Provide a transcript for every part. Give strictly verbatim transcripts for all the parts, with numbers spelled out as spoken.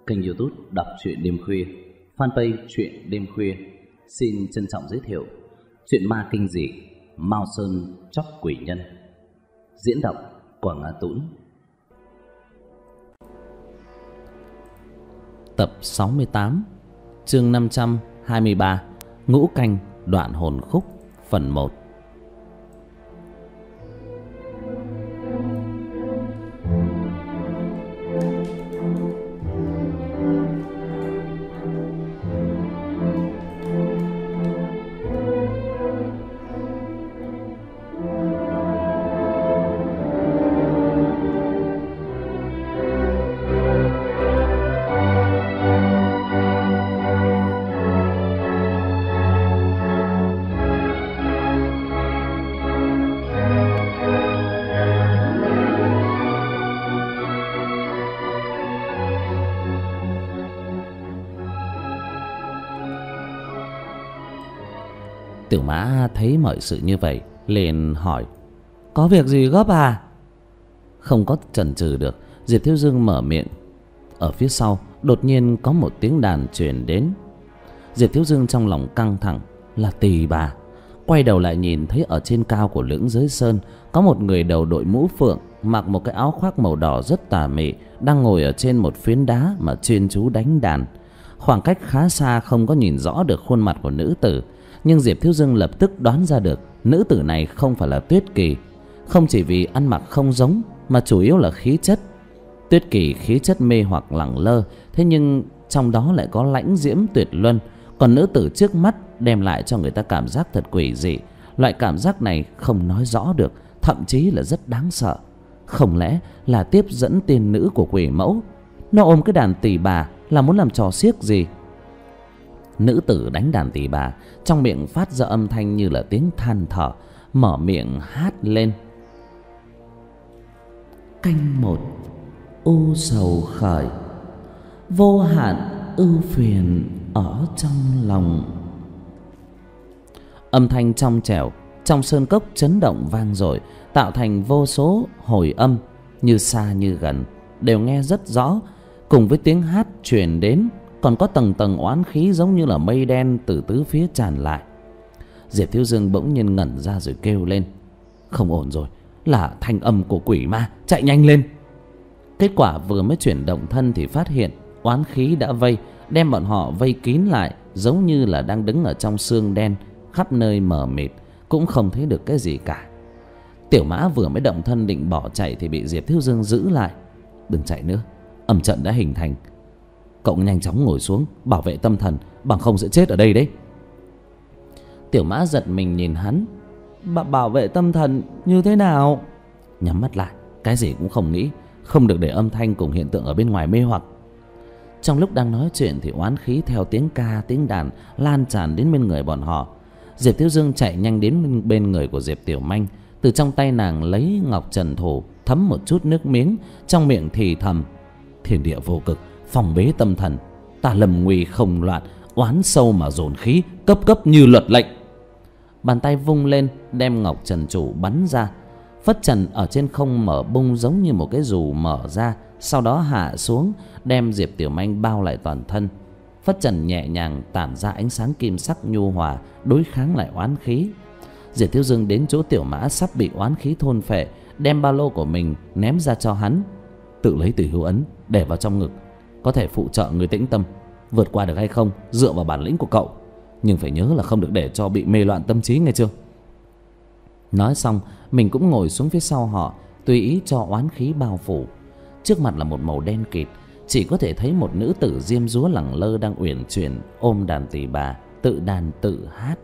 kênh YouTube Đọc truyện đêm khuya, fanpage truyện đêm khuya xin trân trọng giới thiệu truyện ma kinh dị Mao Sơn Chóc Quỷ Nhân. Diễn đọc Quảng Á Tũng. Tập sáu mươi tám, chương năm trăm hai mươi ba, Ngũ Canh Đoạn Hồn Khúc, phần một. Tiểu Mã thấy mọi sự như vậy liền hỏi: "Có việc gì gấp à?" Không có chần chừ được, Diệp Thiếu Dương mở miệng. Ở phía sau đột nhiên có một tiếng đàn truyền đến. Diệp Thiếu Dương trong lòng căng thẳng, là Tỳ Bà. Quay đầu lại nhìn thấy ở trên cao của lưỡng giới sơn có một người đầu đội mũ phượng, mặc một cái áo khoác màu đỏ rất tà mị, đang ngồi ở trên một phiến đá mà chuyên chú đánh đàn. Khoảng cách khá xa không có nhìn rõ được khuôn mặt của nữ tử, nhưng Diệp Thiếu Dương lập tức đoán ra được nữ tử này không phải là Tuyết Kỳ. Không chỉ vì ăn mặc không giống, mà chủ yếu là khí chất. Tuyết Kỳ khí chất mê hoặc lẳng lơ, thế nhưng trong đó lại có lãnh diễm tuyệt luân. Còn nữ tử trước mắt đem lại cho người ta cảm giác thật quỷ dị. Loại cảm giác này không nói rõ được, thậm chí là rất đáng sợ. Không lẽ là tiếp dẫn tiên nữ của quỷ mẫu? Nó ôm cái đàn Tỳ Bà là muốn làm trò xiếc gì? Nữ tử đánh đàn Tỳ Bà, trong miệng phát ra âm thanh như là tiếng than thở, mở miệng hát lên: "Canh một, u sầu khởi, vô hạn ưu phiền ở trong lòng." Âm thanh trong trẻo trong sơn cốc chấn động vang dội, tạo thành vô số hồi âm, như xa như gần đều nghe rất rõ. Cùng với tiếng hát truyền đến, còn có tầng tầng oán khí giống như là mây đen từ tứ phía tràn lại. Diệp Thiếu Dương bỗng nhiên ngẩn ra rồi kêu lên: "Không ổn rồi, là thanh âm của quỷ ma, chạy nhanh lên!" Kết quả vừa mới chuyển động thân thì phát hiện oán khí đã vây, đem bọn họ vây kín lại, giống như là đang đứng ở trong sương đen, khắp nơi mờ mịt, cũng không thấy được cái gì cả. Tiểu Mã vừa mới động thân định bỏ chạy thì bị Diệp Thiếu Dương giữ lại: "Đừng chạy nữa, âm trận đã hình thành. Cậu nhanh chóng ngồi xuống, bảo vệ tâm thần, bằng không sẽ chết ở đây đấy." Tiểu Mã giật mình nhìn hắn: Bà bảo vệ tâm thần như thế nào?" Nhắm mắt lại, cái gì cũng không nghĩ, không được để âm thanh cùng hiện tượng ở bên ngoài mê hoặc. Trong lúc đang nói chuyện thì oán khí theo tiếng ca tiếng đàn lan tràn đến bên người bọn họ. Diệp Thiếu Dương chạy nhanh đến bên người của Diệp Tiểu Manh, từ trong tay nàng lấy ngọc trần thủ, thấm một chút nước miếng, trong miệng thì thầm: "Thiên địa vô cực, phòng bế tâm thần, ta lầm nguy không loạn, oán sâu mà dồn khí, cấp cấp như luật lệnh." Bàn tay vung lên, đem ngọc trần chủ bắn ra. Phất trần ở trên không mở bung giống như một cái dù mở ra, sau đó hạ xuống, đem Diệp Tiểu Manh bao lại toàn thân. Phất trần nhẹ nhàng tản ra ánh sáng kim sắc nhu hòa, đối kháng lại oán khí. Diệp Thiếu Dương đến chỗ Tiểu Mã sắp bị oán khí thôn phệ, đem ba lô của mình ném ra cho hắn: "Tự lấy Tử Hữu ấn để vào trong ngực, có thể phụ trợ người tĩnh tâm. Vượt qua được hay không dựa vào bản lĩnh của cậu, nhưng phải nhớ là không được để cho bị mê loạn tâm trí, nghe chưa?" Nói xong mình cũng ngồi xuống phía sau họ, tùy ý cho oán khí bao phủ. Trước mặt là một màu đen kịt, chỉ có thể thấy một nữ tử diêm dúa lẳng lơ đang uyển chuyển ôm đàn Tỳ Bà, tự đàn tự hát: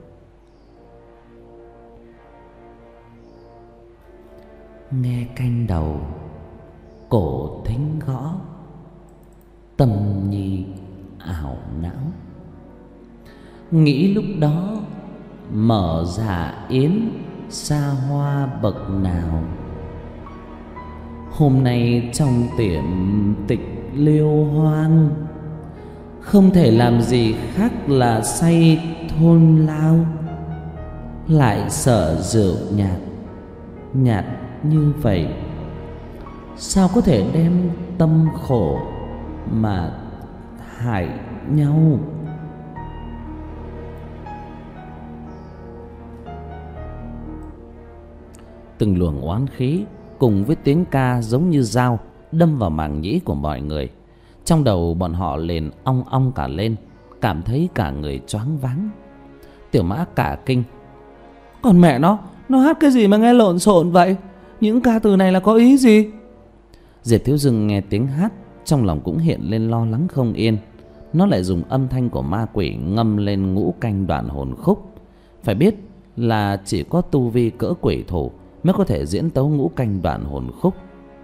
"Nghe canh đầu, cổ thính gõ, tâm nhi ảo não. Nghĩ lúc đó mở dạ yến xa hoa bậc nào. Hôm nay trong tiệm tịch liêu hoang, không thể làm gì khác là say thôn lao. Lại sợ rượu nhạt, nhạt như vậy, sao có thể đem tâm khổ mà hại nhau. Từng luồng oán khí cùng với tiếng ca giống như dao đâm vào màng nhĩ của mọi người. Trong đầu bọn họ liền ong ong cả lên, cảm thấy cả người choáng váng. Tiểu Mã cả kinh: còn mẹ nó, nó hát cái gì mà nghe lộn xộn vậy? Những ca từ này là có ý gì? Diệp Thiếu Dương nghe tiếng hát, trong lòng cũng hiện lên lo lắng không yên. Nó lại dùng âm thanh của ma quỷ ngâm lên ngũ canh đoạn hồn khúc. Phải biết là chỉ có tu vi cỡ quỷ thủ mới có thể diễn tấu ngũ canh đoạn hồn khúc.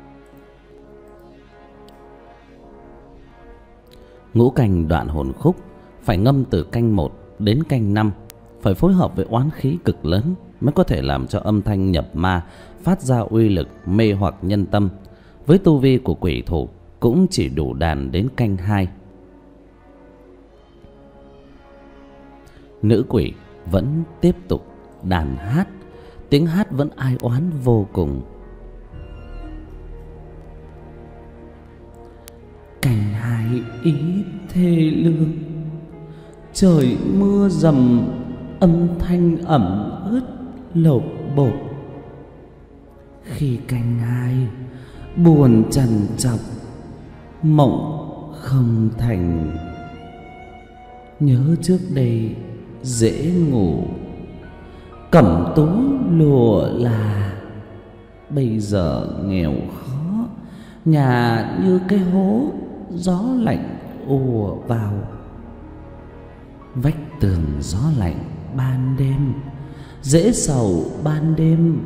Ngũ canh đoạn hồn khúc phải ngâm từ canh một đến canh năm, phải phối hợp với oán khí cực lớn mới có thể làm cho âm thanh nhập ma phát ra uy lực mê hoặc nhân tâm. Với tu vi của quỷ thủ cũng chỉ đủ đàn đến canh hai. Nữ quỷ vẫn tiếp tục đàn hát, tiếng hát vẫn ai oán vô cùng. Canh hai ý thê lương, trời mưa dầm, âm thanh ẩm ướt lộp bộp. Khi canh hai buồn trằn trọc, mộng không thành. Nhớ trước đây dễ ngủ, cẩm tú lụa là. Bây giờ nghèo khó, nhà như cái hố, gió lạnh ùa vào. Vách tường gió lạnh ban đêm, dễ sầu ban đêm.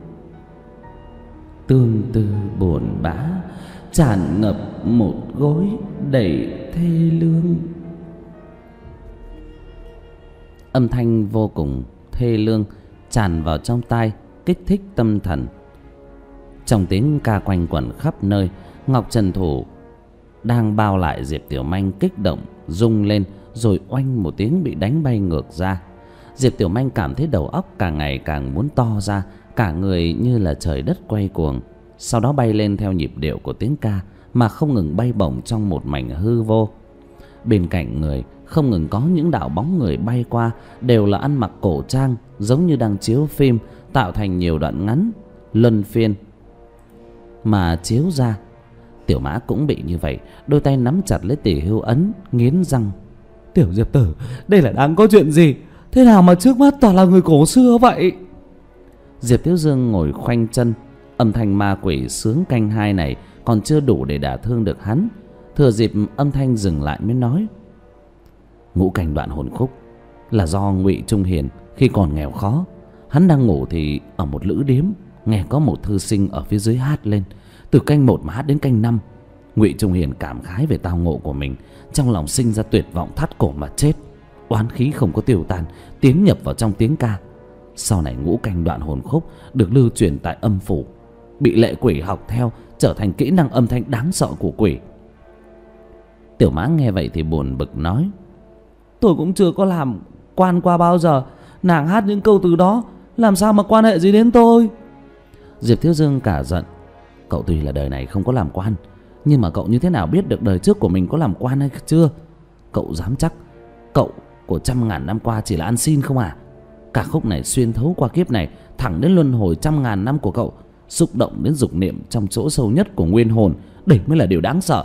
Tương tư buồn bã, tràn ngập một gối đầy thê lương. Âm thanh vô cùng thê lương tràn vào trong tai, kích thích tâm thần. Trong tiếng ca quanh quẩn khắp nơi, Ngọc Trần Thủ đang bao lại Diệp Tiểu Manh kích động rung lên, rồi oanh một tiếng bị đánh bay ngược ra. Diệp Tiểu Manh cảm thấy đầu óc càng ngày càng muốn to ra, cả người như là trời đất quay cuồng. Sau đó bay lên theo nhịp điệu của tiếng ca mà không ngừng bay bổng trong một mảnh hư vô. Bên cạnh người không ngừng có những đạo bóng người bay qua, đều là ăn mặc cổ trang, giống như đang chiếu phim, tạo thành nhiều đoạn ngắn luân phiên mà chiếu ra. Tiểu Mã cũng bị như vậy, đôi tay nắm chặt lấy tỷ hưu ấn, nghiến răng: Tiểu Diệp Tử, đây là đang có chuyện gì? Thế nào mà trước mắt toàn là người cổ xưa vậy? Diệp Thiếu Dương ngồi khoanh chân, âm thanh ma quỷ sướng canh hai này còn chưa đủ để đả thương được hắn. Thừa dịp âm thanh dừng lại mới nói: ngũ canh đoạn hồn khúc là do Ngụy Trung Hiền khi còn nghèo khó, hắn đang ngủ thì ở một lữ điếm nghe có một thư sinh ở phía dưới hát lên. Từ canh một mà hát đến canh năm, Ngụy Trung Hiền cảm khái về tao ngộ của mình, trong lòng sinh ra tuyệt vọng thắt cổ mà chết. Oán khí không có tiêu tan, tiến nhập vào trong tiếng ca. Sau này ngũ canh đoạn hồn khúc được lưu truyền tại âm phủ, bị lệ quỷ học theo, trở thành kỹ năng âm thanh đáng sợ của quỷ. Tiểu Mã nghe vậy thì buồn bực nói: tôi cũng chưa có làm quan qua bao giờ, nàng hát những câu từ đó làm sao mà quan hệ gì đến tôi? Diệp Thiếu Dương cả giận: cậu tuy là đời này không có làm quan, nhưng mà cậu như thế nào biết được đời trước của mình có làm quan hay chưa? Cậu dám chắc cậu của trăm ngàn năm qua chỉ là ăn xin không à? Cả khúc này xuyên thấu qua kiếp này, thẳng đến luân hồi trăm ngàn năm của cậu, xúc động đến dục niệm trong chỗ sâu nhất của nguyên hồn. Đây mới là điều đáng sợ.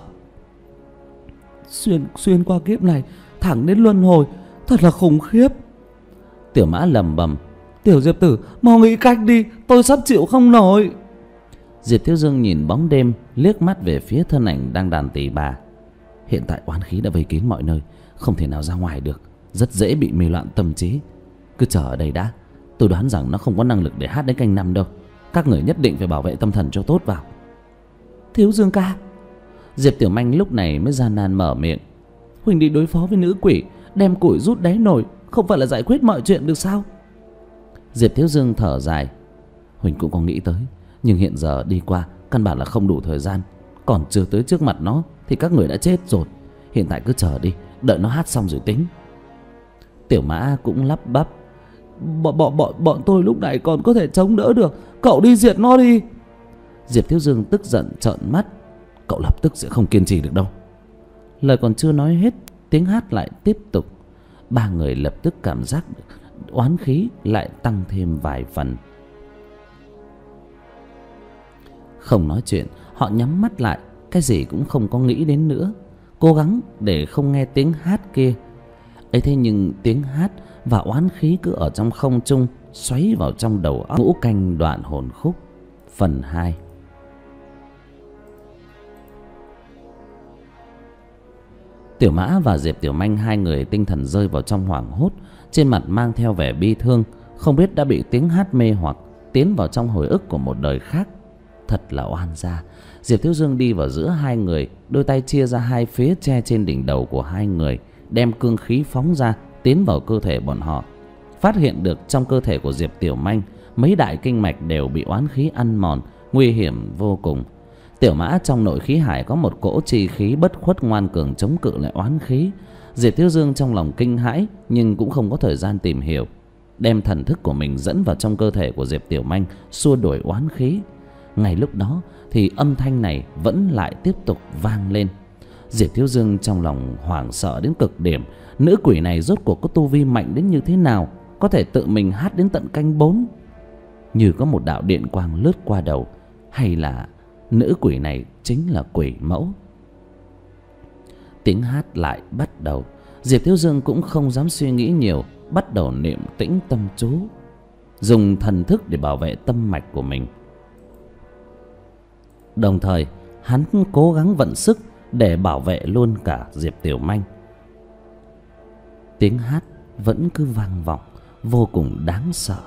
Xuyên xuyên qua kiếp này, thẳng đến luân hồi, thật là khủng khiếp. Tiểu Mã lầm bầm: Tiểu Diệp Tử, mau nghĩ cách đi, tôi sắp chịu không nổi. Diệp Thiếu Dương nhìn bóng đêm, liếc mắt về phía thân ảnh đang đàn tỳ bà. Hiện tại oán khí đã vây kín mọi nơi, không thể nào ra ngoài được, rất dễ bị mê loạn tâm trí. Cứ chờ ở đây đã, tôi đoán rằng nó không có năng lực để hát đến canh năm đâu. Các người nhất định phải bảo vệ tâm thần cho tốt vào. Thiếu Dương ca. Diệp Tiểu Manh lúc này mới gian nan mở miệng: Huỳnh đi đối phó với nữ quỷ, đem củi rút đáy nồi, không phải là giải quyết mọi chuyện được sao? Diệp Thiếu Dương thở dài: Huỳnh cũng có nghĩ tới, nhưng hiện giờ đi qua căn bản là không đủ thời gian. Còn chưa tới trước mặt nó thì các người đã chết rồi. Hiện tại cứ chờ đi, đợi nó hát xong rồi tính. Tiểu Mã cũng lắp bắp: Bọn, bọn, bọn, bọn tôi lúc này còn có thể chống đỡ được, cậu đi diệt nó đi. Diệp Thiếu Dương tức giận trợn mắt: Cậu lập tức sẽ không kiên trì được đâu. Lời còn chưa nói hết, tiếng hát lại tiếp tục. Ba người lập tức cảm giác oán khí lại tăng thêm vài phần. Không nói chuyện, họ nhắm mắt lại, cái gì cũng không có nghĩ đến nữa, cố gắng để không nghe tiếng hát kia. Ấy thế nhưng tiếng hát và oán khí cứ ở trong không trung, xoáy vào trong đầu óc. Ngũ canh đoạn hồn khúc phần hai. Tiểu Mã và Diệp Tiểu Manh hai người tinh thần rơi vào trong hoảng hốt, trên mặt mang theo vẻ bi thương, không biết đã bị tiếng hát mê hoặc, tiến vào trong hồi ức của một đời khác. Thật là oan gia. Diệp Thiếu Dương đi vào giữa hai người, đôi tay chia ra hai phía che trên đỉnh đầu của hai người, đem cương khí phóng ra, tiến vào cơ thể bọn họ. Phát hiện được trong cơ thể của Diệp Tiểu Manh, mấy đại kinh mạch đều bị oán khí ăn mòn, nguy hiểm vô cùng. Tiểu Mã trong nội khí hải có một cỗ chi khí bất khuất ngoan cường chống cự lại oán khí. Diệp Thiếu Dương trong lòng kinh hãi nhưng cũng không có thời gian tìm hiểu, đem thần thức của mình dẫn vào trong cơ thể của Diệp Tiểu Manh, xua đuổi oán khí. Ngay lúc đó thì âm thanh này vẫn lại tiếp tục vang lên. Diệp Thiếu Dương trong lòng hoảng sợ đến cực điểm. Nữ quỷ này rốt cuộc có tu vi mạnh đến như thế nào, có thể tự mình hát đến tận canh bốn? Như có một đạo điện quang lướt qua đầu, hay là nữ quỷ này chính là quỷ mẫu? Tiếng hát lại bắt đầu. Diệp Thiếu Dương cũng không dám suy nghĩ nhiều, bắt đầu niệm tĩnh tâm chú, dùng thần thức để bảo vệ tâm mạch của mình. Đồng thời hắn cố gắng vận sức để bảo vệ luôn cả Diệp Tiểu Manh. Tiếng hát vẫn cứ vang vọng, vô cùng đáng sợ.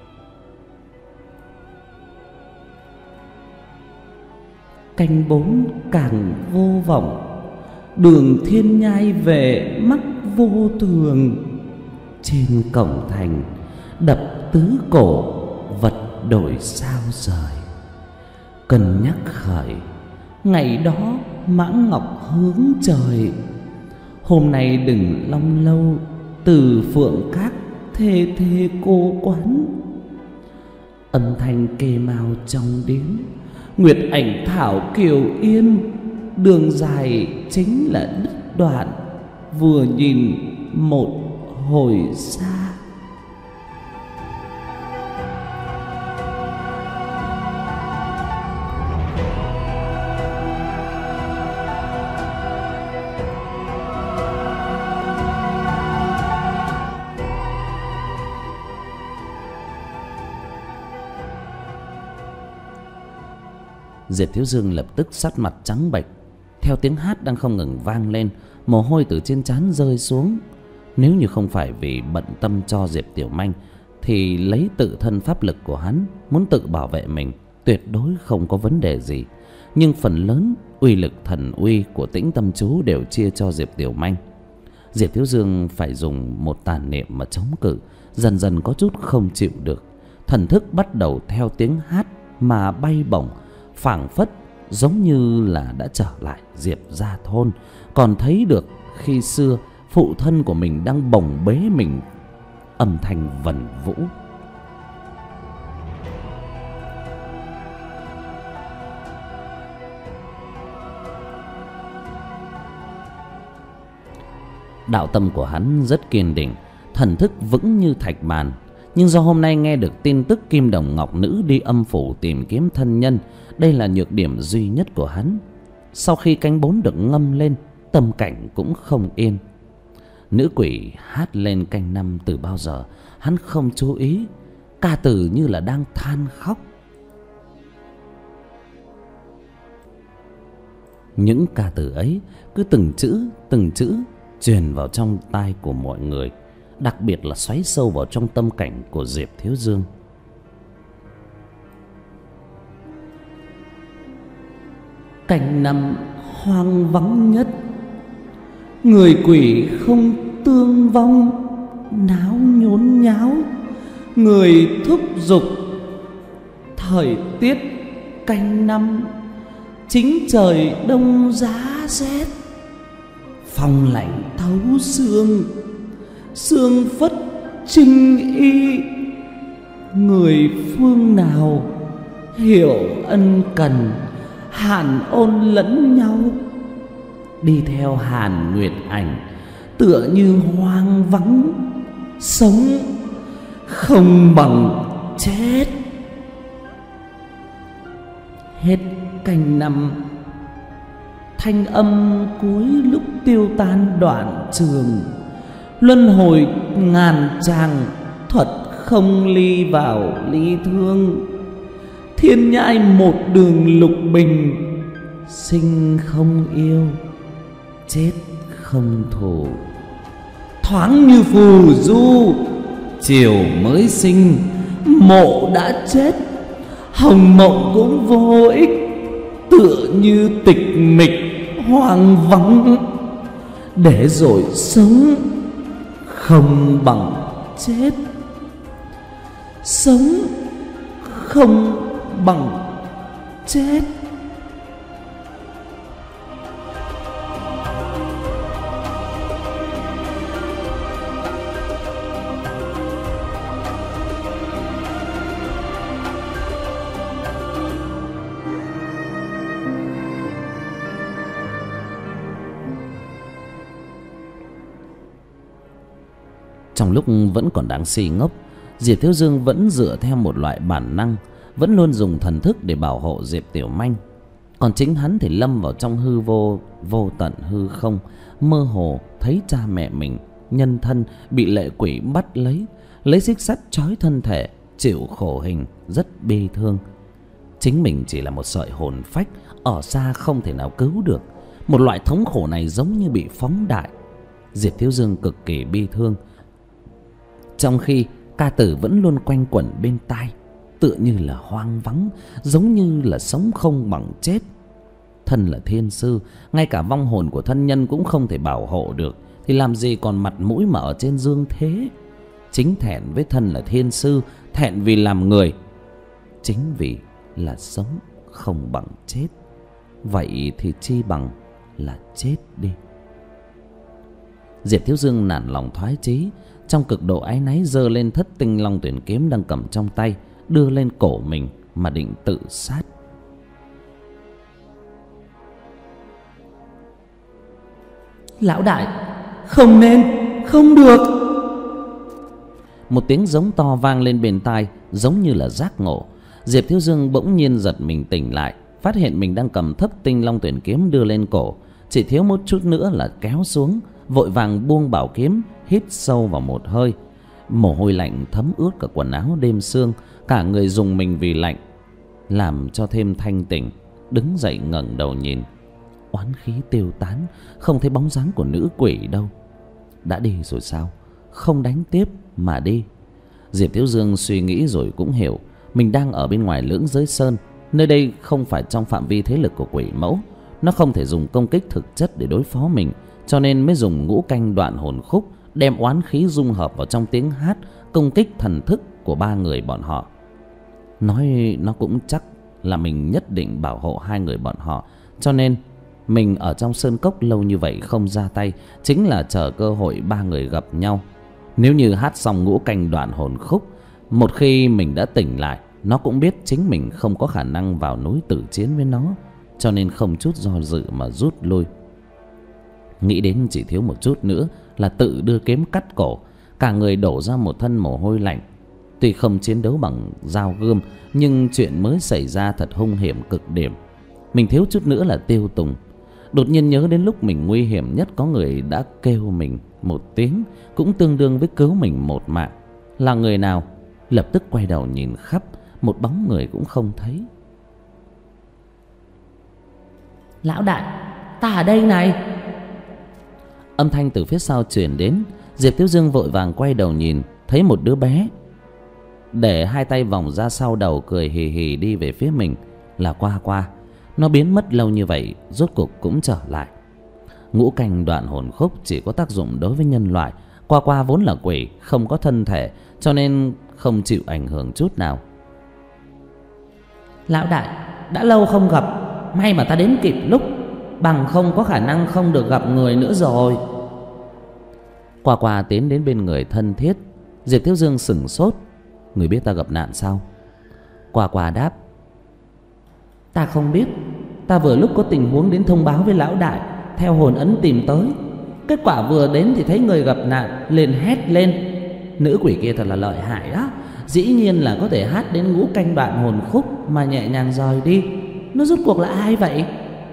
Canh bốn càng vô vọng, đường thiên nhai về mắc vô thường. Trên cổng thành đập tứ cổ, vật đổi sao rời. Cân nhắc khởi, ngày đó Mãng Ngọc hướng trời. Hôm nay đừng long lâu, từ phượng các thê thê cô quán. Âm thanh kê mau trong điếm, nguyệt ảnh thảo kiều yên. Đường dài chính là đứt đoạn, vừa nhìn một hồi xa. Diệp Thiếu Dương lập tức sắc mặt trắng bệch. Theo tiếng hát đang không ngừng vang lên, mồ hôi từ trên trán rơi xuống. Nếu như không phải vì bận tâm cho Diệp Tiểu Manh, thì lấy tự thân pháp lực của hắn muốn tự bảo vệ mình tuyệt đối không có vấn đề gì. Nhưng phần lớn uy lực thần uy của tĩnh tâm chú đều chia cho Diệp Tiểu Manh. Diệp Thiếu Dương phải dùng một tàn niệm mà chống cự, dần dần có chút không chịu được. Thần thức bắt đầu theo tiếng hát mà bay bổng, phảng phất giống như là đã trở lại Diệp gia thôn, còn thấy được khi xưa phụ thân của mình đang bồng bế mình, âm thanh vần vũ. Đạo tâm của hắn rất kiên định, thần thức vững như thạch màn. Nhưng do hôm nay nghe được tin tức Kim Đồng Ngọc Nữ đi âm phủ tìm kiếm thân nhân, đây là nhược điểm duy nhất của hắn. Sau khi canh bốn được ngâm lên, tâm cảnh cũng không yên. Nữ quỷ hát lên canh năm từ bao giờ hắn không chú ý, ca từ như là đang than khóc. Những ca từ ấy cứ từng chữ từng chữ truyền vào trong tai của mọi người, đặc biệt là xoáy sâu vào trong tâm cảnh của Diệp Thiếu Dương. Canh năm hoang vắng nhất, người quỷ không tương vong, náo nhốn nháo, người thúc giục. Thời tiết canh năm chính trời đông giá rét, phong lạnh thấu xương, xương phất trinh y. Người phương nào hiểu ân cần, hàn ôn lẫn nhau, đi theo Hàn Nguyệt Ảnh, tựa như hoang vắng, sống không bằng chết. Hết canh năm. Thanh âm cuối lúc tiêu tan đoạn trường, luân hồi ngàn tràng, thuật không ly vào ly thương. Thiên nhai một đường lục bình, sinh không yêu, chết không thù. Thoáng như phù du, chiều mới sinh, mộ đã chết. Hồng mộng cũng vô ích, tựa như tịch mịch hoang vắng. Để rồi sống không bằng chết, sống không bằng chết. Trong lúc vẫn còn đang si ngốc, Diệp Thiếu Dương vẫn dựa theo một loại bản năng, vẫn luôn dùng thần thức để bảo hộ Diệp Tiểu Manh. Còn chính hắn thì lâm vào trong hư vô, vô tận hư không, mơ hồ thấy cha mẹ mình nhân thân bị lệ quỷ bắt lấy, lấy xích sắt trói thân thể, chịu khổ hình, rất bi thương. Chính mình chỉ là một sợi hồn phách ở xa không thể nào cứu được. Một loại thống khổ này giống như bị phóng đại. Diệp Thiếu Dương cực kỳ bi thương, trong khi ca tử vẫn luôn quanh quẩn bên tai, tựa như là hoang vắng, giống như là sống không bằng chết. Thân là thiên sư, ngay cả vong hồn của thân nhân cũng không thể bảo hộ được, thì làm gì còn mặt mũi mà ở trên dương thế. Chính thẹn với thân là thiên sư, thẹn vì làm người, chính vì là sống không bằng chết. Vậy thì chi bằng là chết đi. Diệp Thiếu Dương nản lòng thoái chí, trong cực độ áy náy giơ lên thất tinh long tuyển kiếm đang cầm trong tay, đưa lên cổ mình mà định tự sát. Lão đại, không nên, không được. Một tiếng giống to vang lên bên tai, giống như là giác ngộ. Diệp Thiếu Dương bỗng nhiên giật mình tỉnh lại, phát hiện mình đang cầm thất tinh long tuyển kiếm đưa lên cổ, chỉ thiếu một chút nữa là kéo xuống. Vội vàng buông bảo kiếm, hít sâu vào một hơi. Mồ hôi lạnh thấm ướt cả quần áo đêm sương, cả người rùng mình vì lạnh, làm cho thêm thanh tỉnh. Đứng dậy ngẩng đầu nhìn, oán khí tiêu tán, không thấy bóng dáng của nữ quỷ đâu. Đã đi rồi sao? Không đánh tiếp mà đi. Diệp Thiếu Dương suy nghĩ rồi cũng hiểu, mình đang ở bên ngoài Lưỡng Giới Sơn, nơi đây không phải trong phạm vi thế lực của quỷ mẫu, nó không thể dùng công kích thực chất để đối phó mình, cho nên mới dùng ngũ canh đoạn hồn khúc đem oán khí dung hợp vào trong tiếng hát công kích thần thức của ba người bọn họ. Nói nó cũng chắc là mình nhất định bảo hộ hai người bọn họ, cho nên mình ở trong sơn cốc lâu như vậy không ra tay, chính là chờ cơ hội ba người gặp nhau. Nếu như hát xong ngũ canh đoạn hồn khúc, một khi mình đã tỉnh lại, nó cũng biết chính mình không có khả năng vào núi tử chiến với nó, cho nên không chút do dự mà rút lui. Nghĩ đến chỉ thiếu một chút nữa là tự đưa kiếm cắt cổ, cả người đổ ra một thân mồ hôi lạnh. Tuy không chiến đấu bằng dao gươm, nhưng chuyện mới xảy ra thật hung hiểm cực điểm. Mình thiếu chút nữa là tiêu tùng. Đột nhiên nhớ đến lúc mình nguy hiểm nhất có người đã kêu mình một tiếng, cũng tương đương với cứu mình một mạng. Là người nào? Lập tức quay đầu nhìn khắp, một bóng người cũng không thấy. Lão đại, ta ở đây này. Âm thanh từ phía sau truyền đến. Diệp Thiếu Dương vội vàng quay đầu nhìn, thấy một đứa bé để hai tay vòng ra sau đầu, cười hì hì đi về phía mình. Là Qua Qua. Nó biến mất lâu như vậy, rốt cuộc cũng trở lại. Ngũ canh đoạn hồn khúc chỉ có tác dụng đối với nhân loại. Qua Qua vốn là quỷ, không có thân thể, cho nên không chịu ảnh hưởng chút nào. Lão đại, đã lâu không gặp, may mà ta đến kịp lúc, bằng không có khả năng không được gặp người nữa rồi. Qua Qua tiến đến bên người thân thiết. Diệp Thiếu Dương sửng sốt. Người biết ta gặp nạn sao? Qua Qua đáp. Ta không biết, ta vừa lúc có tình huống đến thông báo với lão đại, theo hồn ấn tìm tới. Kết quả vừa đến thì thấy người gặp nạn, liền hét lên. Nữ quỷ kia thật là lợi hại đó, dĩ nhiên là có thể hát đến ngũ canh đoạn hồn khúc mà nhẹ nhàng rời đi. Nó rốt cuộc là ai vậy?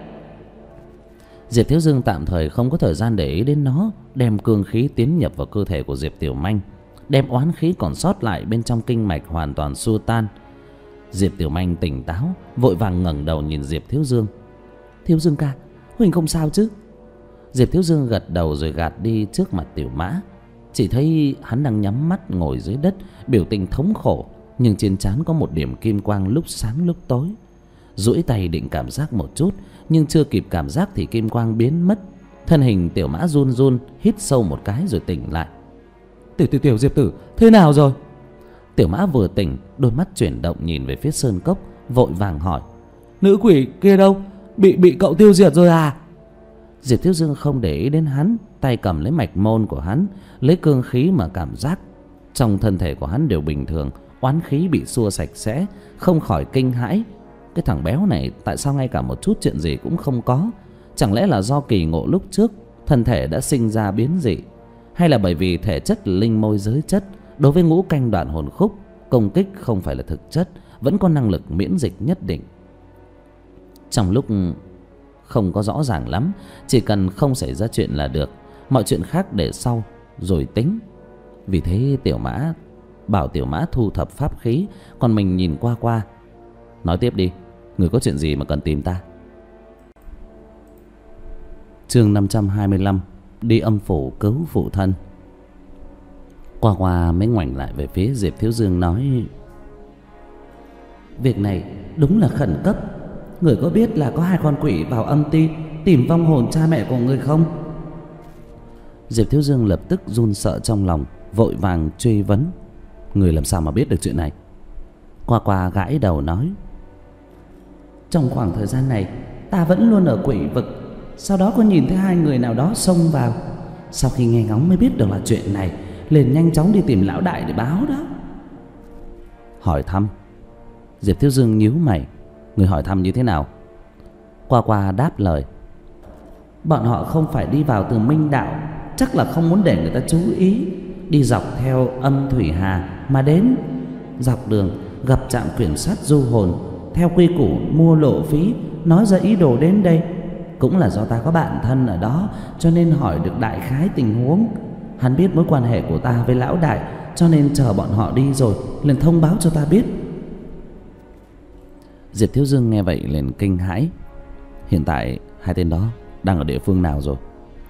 Diệp Thiếu Dương tạm thời không có thời gian để ý đến nó, đem cương khí tiến nhập vào cơ thể của Diệp Tiểu Manh, đem oán khí còn sót lại bên trong kinh mạch hoàn toàn xua tan. Diệp Tiểu Manh tỉnh táo, vội vàng ngẩng đầu nhìn Diệp Thiếu Dương. Thiếu Dương ca, Huỳnh không sao chứ? Diệp Thiếu Dương gật đầu rồi gạt đi trước mặt Tiểu Mã. Chỉ thấy hắn đang nhắm mắt ngồi dưới đất, biểu tình thống khổ, nhưng trên trán có một điểm kim quang lúc sáng lúc tối. Duỗi tay định cảm giác một chút, nhưng chưa kịp cảm giác thì kim quang biến mất. Thân hình Tiểu Mã run run, hít sâu một cái rồi tỉnh lại. Tiểu tiểu tiểu Diệp tử, thế nào rồi? Tiểu Mã vừa tỉnh, đôi mắt chuyển động nhìn về phía sơn cốc, vội vàng hỏi. Nữ quỷ kia đâu? Bị bị cậu tiêu diệt rồi à? Diệp Thiếu Dương không để ý đến hắn, tay cầm lấy mạch môn của hắn, lấy cương khí mà cảm giác. Trong thân thể của hắn đều bình thường, oán khí bị xua sạch sẽ, không khỏi kinh hãi. Cái thằng béo này tại sao ngay cả một chút chuyện gì cũng không có? Chẳng lẽ là do kỳ ngộ lúc trước thân thể đã sinh ra biến dị, hay là bởi vì thể chất linh môi giới chất đối với ngũ canh đoạn hồn khúc công kích không phải là thực chất, vẫn có năng lực miễn dịch nhất định? Trong lúc không có rõ ràng lắm, chỉ cần không xảy ra chuyện là được, mọi chuyện khác để sau rồi tính. Vì thế Tiểu Mã bảo Tiểu Mã thu thập pháp khí, còn mình nhìn qua qua. Nói tiếp đi, người có chuyện gì mà cần tìm ta? Chương năm trăm hai mươi lăm, đi âm phủ cứu phụ thân. Qua qua mới ngoảnh lại về phía Diệp Thiếu Dương nói. Việc này đúng là khẩn cấp. Người có biết là có hai con quỷ vào âm ti tìm vong hồn cha mẹ của người không? Diệp Thiếu Dương lập tức run sợ trong lòng, vội vàng truy vấn. Người làm sao mà biết được chuyện này? Qua qua gãi đầu nói. Trong khoảng thời gian này ta vẫn luôn ở quỷ vực, sau đó có nhìn thấy hai người nào đó xông vào. Sau khi nghe ngóng mới biết được là chuyện này, liền nhanh chóng đi tìm lão đại để báo đó. Hỏi thăm? Diệp Thiếu Dương nhíu mày. Người hỏi thăm như thế nào? Qua qua đáp lời. Bọn họ không phải đi vào từ Minh Đạo, chắc là không muốn để người ta chú ý, đi dọc theo âm thủy hà mà đến. Dọc đường gặp trạm kiểm soát du hồn, theo quy củ mua lộ phí, nói ra ý đồ đến đây. Cũng là do ta có bạn thân ở đó, cho nên hỏi được đại khái tình huống. Hắn biết mối quan hệ của ta với lão đại, cho nên chờ bọn họ đi rồi liền thông báo cho ta biết. Diệp Thiếu Dương nghe vậy liền kinh hãi. Hiện tại hai tên đó đang ở địa phương nào rồi?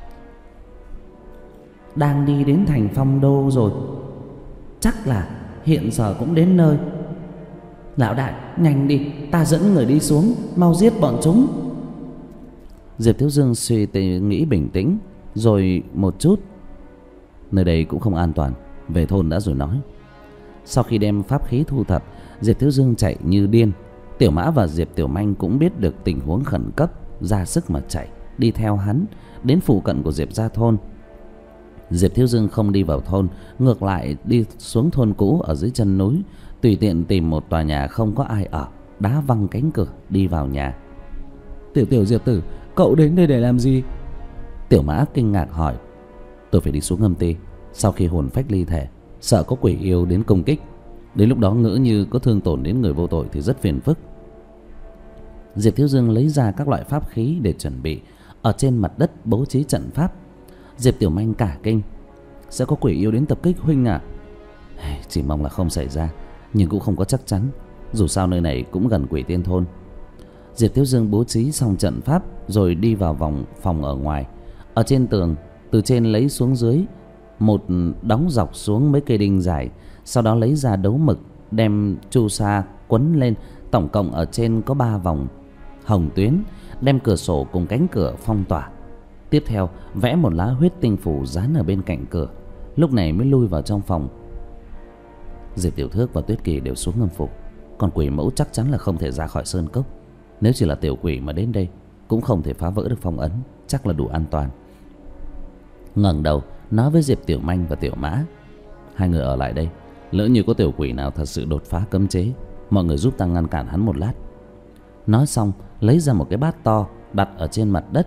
Đang đi đến thành Phong Đô rồi. Chắc là hiện giờ cũng đến nơi. Lão đại, nhanh đi, ta dẫn người đi xuống, mau giết bọn chúng. Diệp Thiếu Dương suy tư nghĩ bình tĩnh, rồi một chút. Nơi đây cũng không an toàn, về thôn đã rồi nói. Sau khi đem pháp khí thu thập, Diệp Thiếu Dương chạy như điên. Tiểu Mã và Diệp Tiểu Manh cũng biết được tình huống khẩn cấp, ra sức mà chạy, đi theo hắn đến phụ cận của Diệp gia thôn. Diệp Thiếu Dương không đi vào thôn, ngược lại đi xuống thôn cũ ở dưới chân núi, tùy tiện tìm một tòa nhà không có ai ở, đá văng cánh cửa đi vào nhà. Tiểu tiểu Diệp tử, cậu đến đây để làm gì? Tiểu Mã kinh ngạc hỏi. Tôi phải đi xuống âm ti, sau khi hồn phách ly thể, sợ có quỷ yêu đến công kích. Đến lúc đó ngỡ như có thương tổn đến người vô tội thì rất phiền phức. Diệp Thiếu Dương lấy ra các loại pháp khí để chuẩn bị, ở trên mặt đất bố trí trận pháp. Diệp Tiểu Manh cả kinh. Sẽ có quỷ yêu đến tập kích huynh à? Chỉ mong là không xảy ra, nhưng cũng không có chắc chắn. Dù sao nơi này cũng gần Quỷ Tiên thôn. Diệp Thiếu Dương bố trí xong trận pháp rồi đi vào vòng phòng ở ngoài. Ở trên tường, từ trên lấy xuống dưới một đóng dọc xuống mấy cây đinh dài, sau đó lấy ra đấu mực, đem chu sa quấn lên. Tổng cộng ở trên có ba vòng hồng tuyến, đem cửa sổ cùng cánh cửa phong tỏa. Tiếp theo vẽ một lá huyết tinh phù dán ở bên cạnh cửa, lúc này mới lui vào trong phòng. Diệp Tiểu Thước và Tuyết Kỳ đều xuống ngâm phục, còn quỷ mẫu chắc chắn là không thể ra khỏi sơn cốc. Nếu chỉ là tiểu quỷ mà đến đây cũng không thể phá vỡ được phong ấn, chắc là đủ an toàn. Ngẩng đầu nói với Diệp Tiểu Manh và Tiểu Mã. Hai người ở lại đây, lỡ như có tiểu quỷ nào thật sự đột phá cấm chế, mọi người giúp ta ngăn cản hắn một lát. Nói xong lấy ra một cái bát to đặt ở trên mặt đất,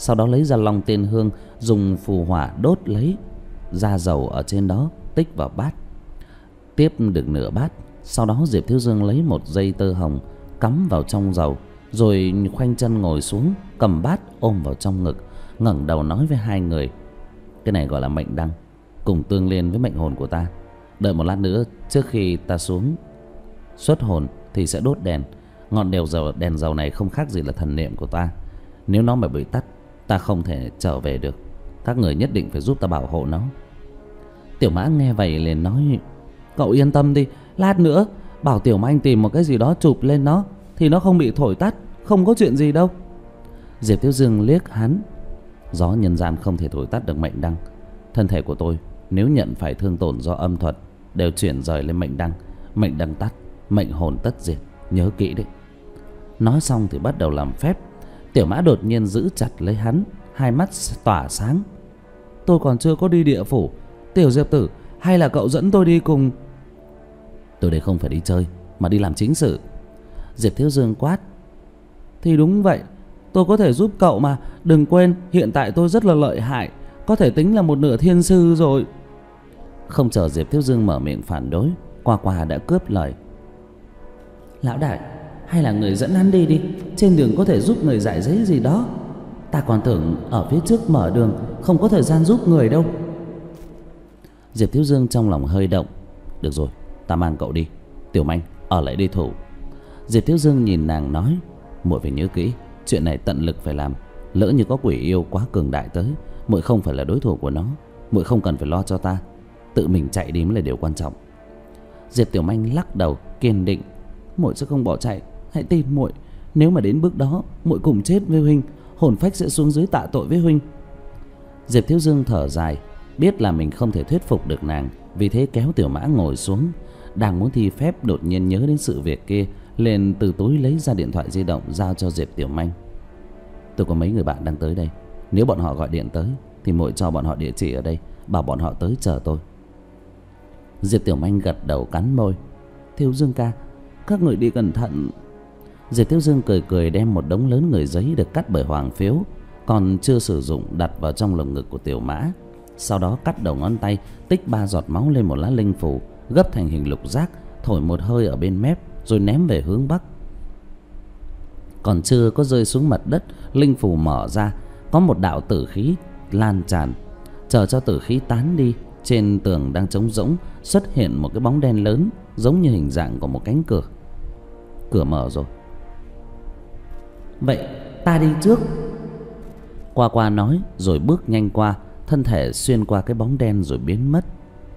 Sau đó lấy ra long tiên hương, dùng phù hỏa đốt lấy ra dầu ở trên đó, tích vào bát. Tiếp được nửa bát, sau đó Diệp Thiếu Dương lấy một dây tơ hồng cắm vào trong dầu, rồi khoanh chân ngồi xuống, cầm bát ôm vào trong ngực, ngẩng đầu nói với hai người: cái này gọi là mệnh đăng, cùng tương liên với mệnh hồn của ta. Đợi một lát nữa, trước khi ta xuống xuất hồn thì sẽ đốt đèn. Ngọn đèn dầu đèn dầu này không khác gì là thần niệm của ta. Nếu nó mà bị tắt, ta không thể trở về được. Các người nhất định phải giúp ta bảo hộ nó. Tiểu Mã nghe vậy liền nói: cậu yên tâm đi, lát nữa bảo Tiểu Manh tìm một cái gì đó chụp lên nó, thì nó không bị thổi tắt, không có chuyện gì đâu. Diệp Thiếu Dương liếc hắn: gió nhân gian không thể thổi tắt được mệnh đăng. Thân thể của tôi nếu nhận phải thương tổn do âm thuật, đều chuyển rời lên mệnh đăng. Mệnh đăng tắt, mệnh hồn tất diệt, nhớ kỹ đấy. Nói xong thì bắt đầu làm phép. Tiểu Mã đột nhiên giữ chặt lấy hắn, hai mắt tỏa sáng: tôi còn chưa có đi địa phủ, Tiểu Diệp tử, hay là cậu dẫn tôi đi cùng? Tôi đây không phải đi chơi, mà đi làm chính sự. Diệp Thiếu Dương quát: thì đúng vậy, tôi có thể giúp cậu mà. Đừng quên hiện tại tôi rất là lợi hại, có thể tính là một nửa thiên sư rồi. Không chờ Diệp Thiếu Dương mở miệng phản đối, Qua Qua đã cướp lời: lão đại, hay là người dẫn hắn đi đi, trên đường có thể giúp người giải giấy gì đó. Ta còn tưởng ở phía trước mở đường, không có thời gian giúp người đâu. Diệp Thiếu Dương trong lòng hơi động: được rồi, ta mang cậu đi. Tiểu Manh ở lại đi thủ. Diệp Thiếu Dương nhìn nàng nói: muội phải nhớ kỹ, chuyện này tận lực phải làm. Lỡ như có quỷ yêu quá cường đại tới, muội không phải là đối thủ của nó. Muội không cần phải lo cho ta, tự mình chạy đi mới là điều quan trọng. Diệp Tiểu Manh lắc đầu kiên định: muội sẽ không bỏ chạy, hãy tin muội. Nếu mà đến bước đó, muội cùng chết với huynh, hồn phách sẽ xuống dưới tạ tội với huynh. Diệp Thiếu Dương thở dài, biết là mình không thể thuyết phục được nàng, vì thế kéo Tiểu Mã ngồi xuống. Đang muốn thi phép, đột nhiên nhớ đến sự việc kia, liền từ túi lấy ra điện thoại di động giao cho Diệp Tiểu Manh: tôi có mấy người bạn đang tới đây, nếu bọn họ gọi điện tới thì muội cho bọn họ địa chỉ ở đây, bảo bọn họ tới chờ tôi. Diệp Tiểu Manh gật đầu cắn môi: Thiếu Dương ca, các người đi cẩn thận. Diệp Thiếu Dương cười cười đem một đống lớn người giấy được cắt bởi Hoàng Phiếu còn chưa sử dụng đặt vào trong lồng ngực của Tiểu Mã. Sau đó cắt đầu ngón tay, tích ba giọt máu lên một lá linh phù, gấp thành hình lục giác, thổi một hơi ở bên mép, rồi ném về hướng bắc. Còn chưa có rơi xuống mặt đất, linh phù mở ra, có một đạo tử khí lan tràn. Chờ cho tử khí tán đi, trên tường đang trống rỗng xuất hiện một cái bóng đen lớn, giống như hình dạng của một cánh cửa. Cửa mở rồi. Vậy ta đi trước. Qua Qua nói rồi bước nhanh qua, thân thể xuyên qua cái bóng đen rồi biến mất.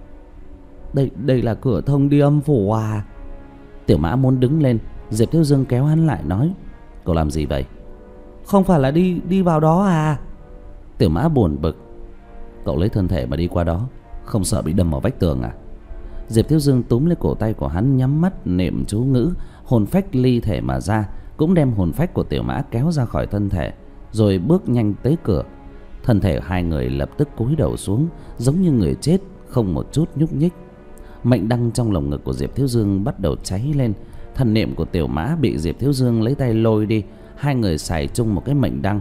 Đây đây là cửa thông đi âm phủ à? Tiểu Mã muốn đứng lên, Diệp Thiếu Dương kéo hắn lại nói: cậu làm gì vậy? Không phải là đi đi vào đó à? Tiểu Mã buồn bực: cậu lấy thân thể mà đi qua đó, không sợ bị đâm vào vách tường à? Diệp Thiếu Dương túm lấy cổ tay của hắn, nhắm mắt niệm chú ngữ, hồn phách ly thể mà ra, cũng đem hồn phách của Tiểu Mã kéo ra khỏi thân thể, rồi bước nhanh tới cửa. Thân thể hai người lập tức cúi đầu xuống, giống như người chết, không một chút nhúc nhích. Mệnh đăng trong lồng ngực của Diệp Thiếu Dương bắt đầu cháy lên. Thần niệm của Tiểu Mã bị Diệp Thiếu Dương lấy tay lôi đi, hai người xài chung một cái mệnh đăng.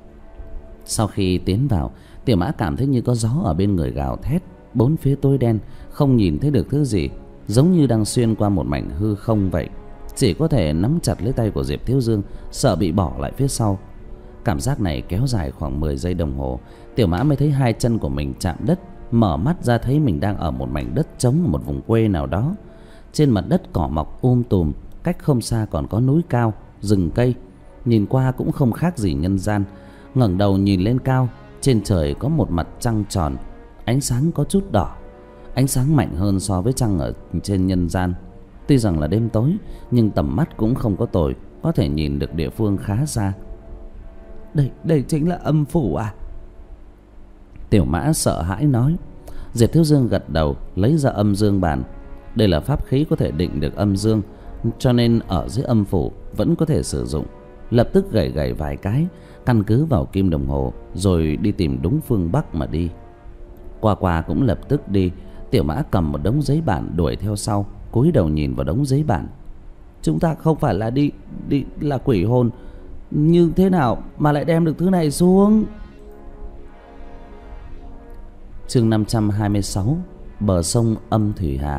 Sau khi tiến vào, Tiểu Mã cảm thấy như có gió ở bên người gào thét, bốn phía tối đen, không nhìn thấy được thứ gì, giống như đang xuyên qua một mảnh hư không vậy. Chỉ có thể nắm chặt lấy tay của Diệp Thiếu Dương, sợ bị bỏ lại phía sau. Cảm giác này kéo dài khoảng mười giây đồng hồ, Tiểu Mã mới thấy hai chân của mình chạm đất, mở mắt ra thấy mình đang ở một mảnh đất trống ở một vùng quê nào đó. Trên mặt đất cỏ mọc um tùm, cách không xa còn có núi cao, rừng cây, nhìn qua cũng không khác gì nhân gian. Ngẩng đầu nhìn lên cao, trên trời có một mặt trăng tròn, ánh sáng có chút đỏ, ánh sáng mạnh hơn so với trăng ở trên nhân gian. Tuy rằng là đêm tối, nhưng tầm mắt cũng không có tồi, có thể nhìn được địa phương khá xa. Đây, đây chính là âm phủ à? Tiểu Mã sợ hãi nói. Diệp Thiếu Dương gật đầu, lấy ra âm dương bàn. Đây là pháp khí có thể định được âm dương, cho nên ở dưới âm phủ vẫn có thể sử dụng. Lập tức gảy gảy vài cái, căn cứ vào kim đồng hồ, rồi đi tìm đúng phương Bắc mà đi. Qua Qua cũng lập tức đi. Tiểu Mã cầm một đống giấy bản đuổi theo sau, cúi đầu nhìn vào đống giấy bản. Chúng ta không phải là đi đi là quỷ hồn, như thế nào mà lại đem được thứ này xuống? Chương năm trăm hai mươi sáu. Bờ sông Âm Thủy Hà.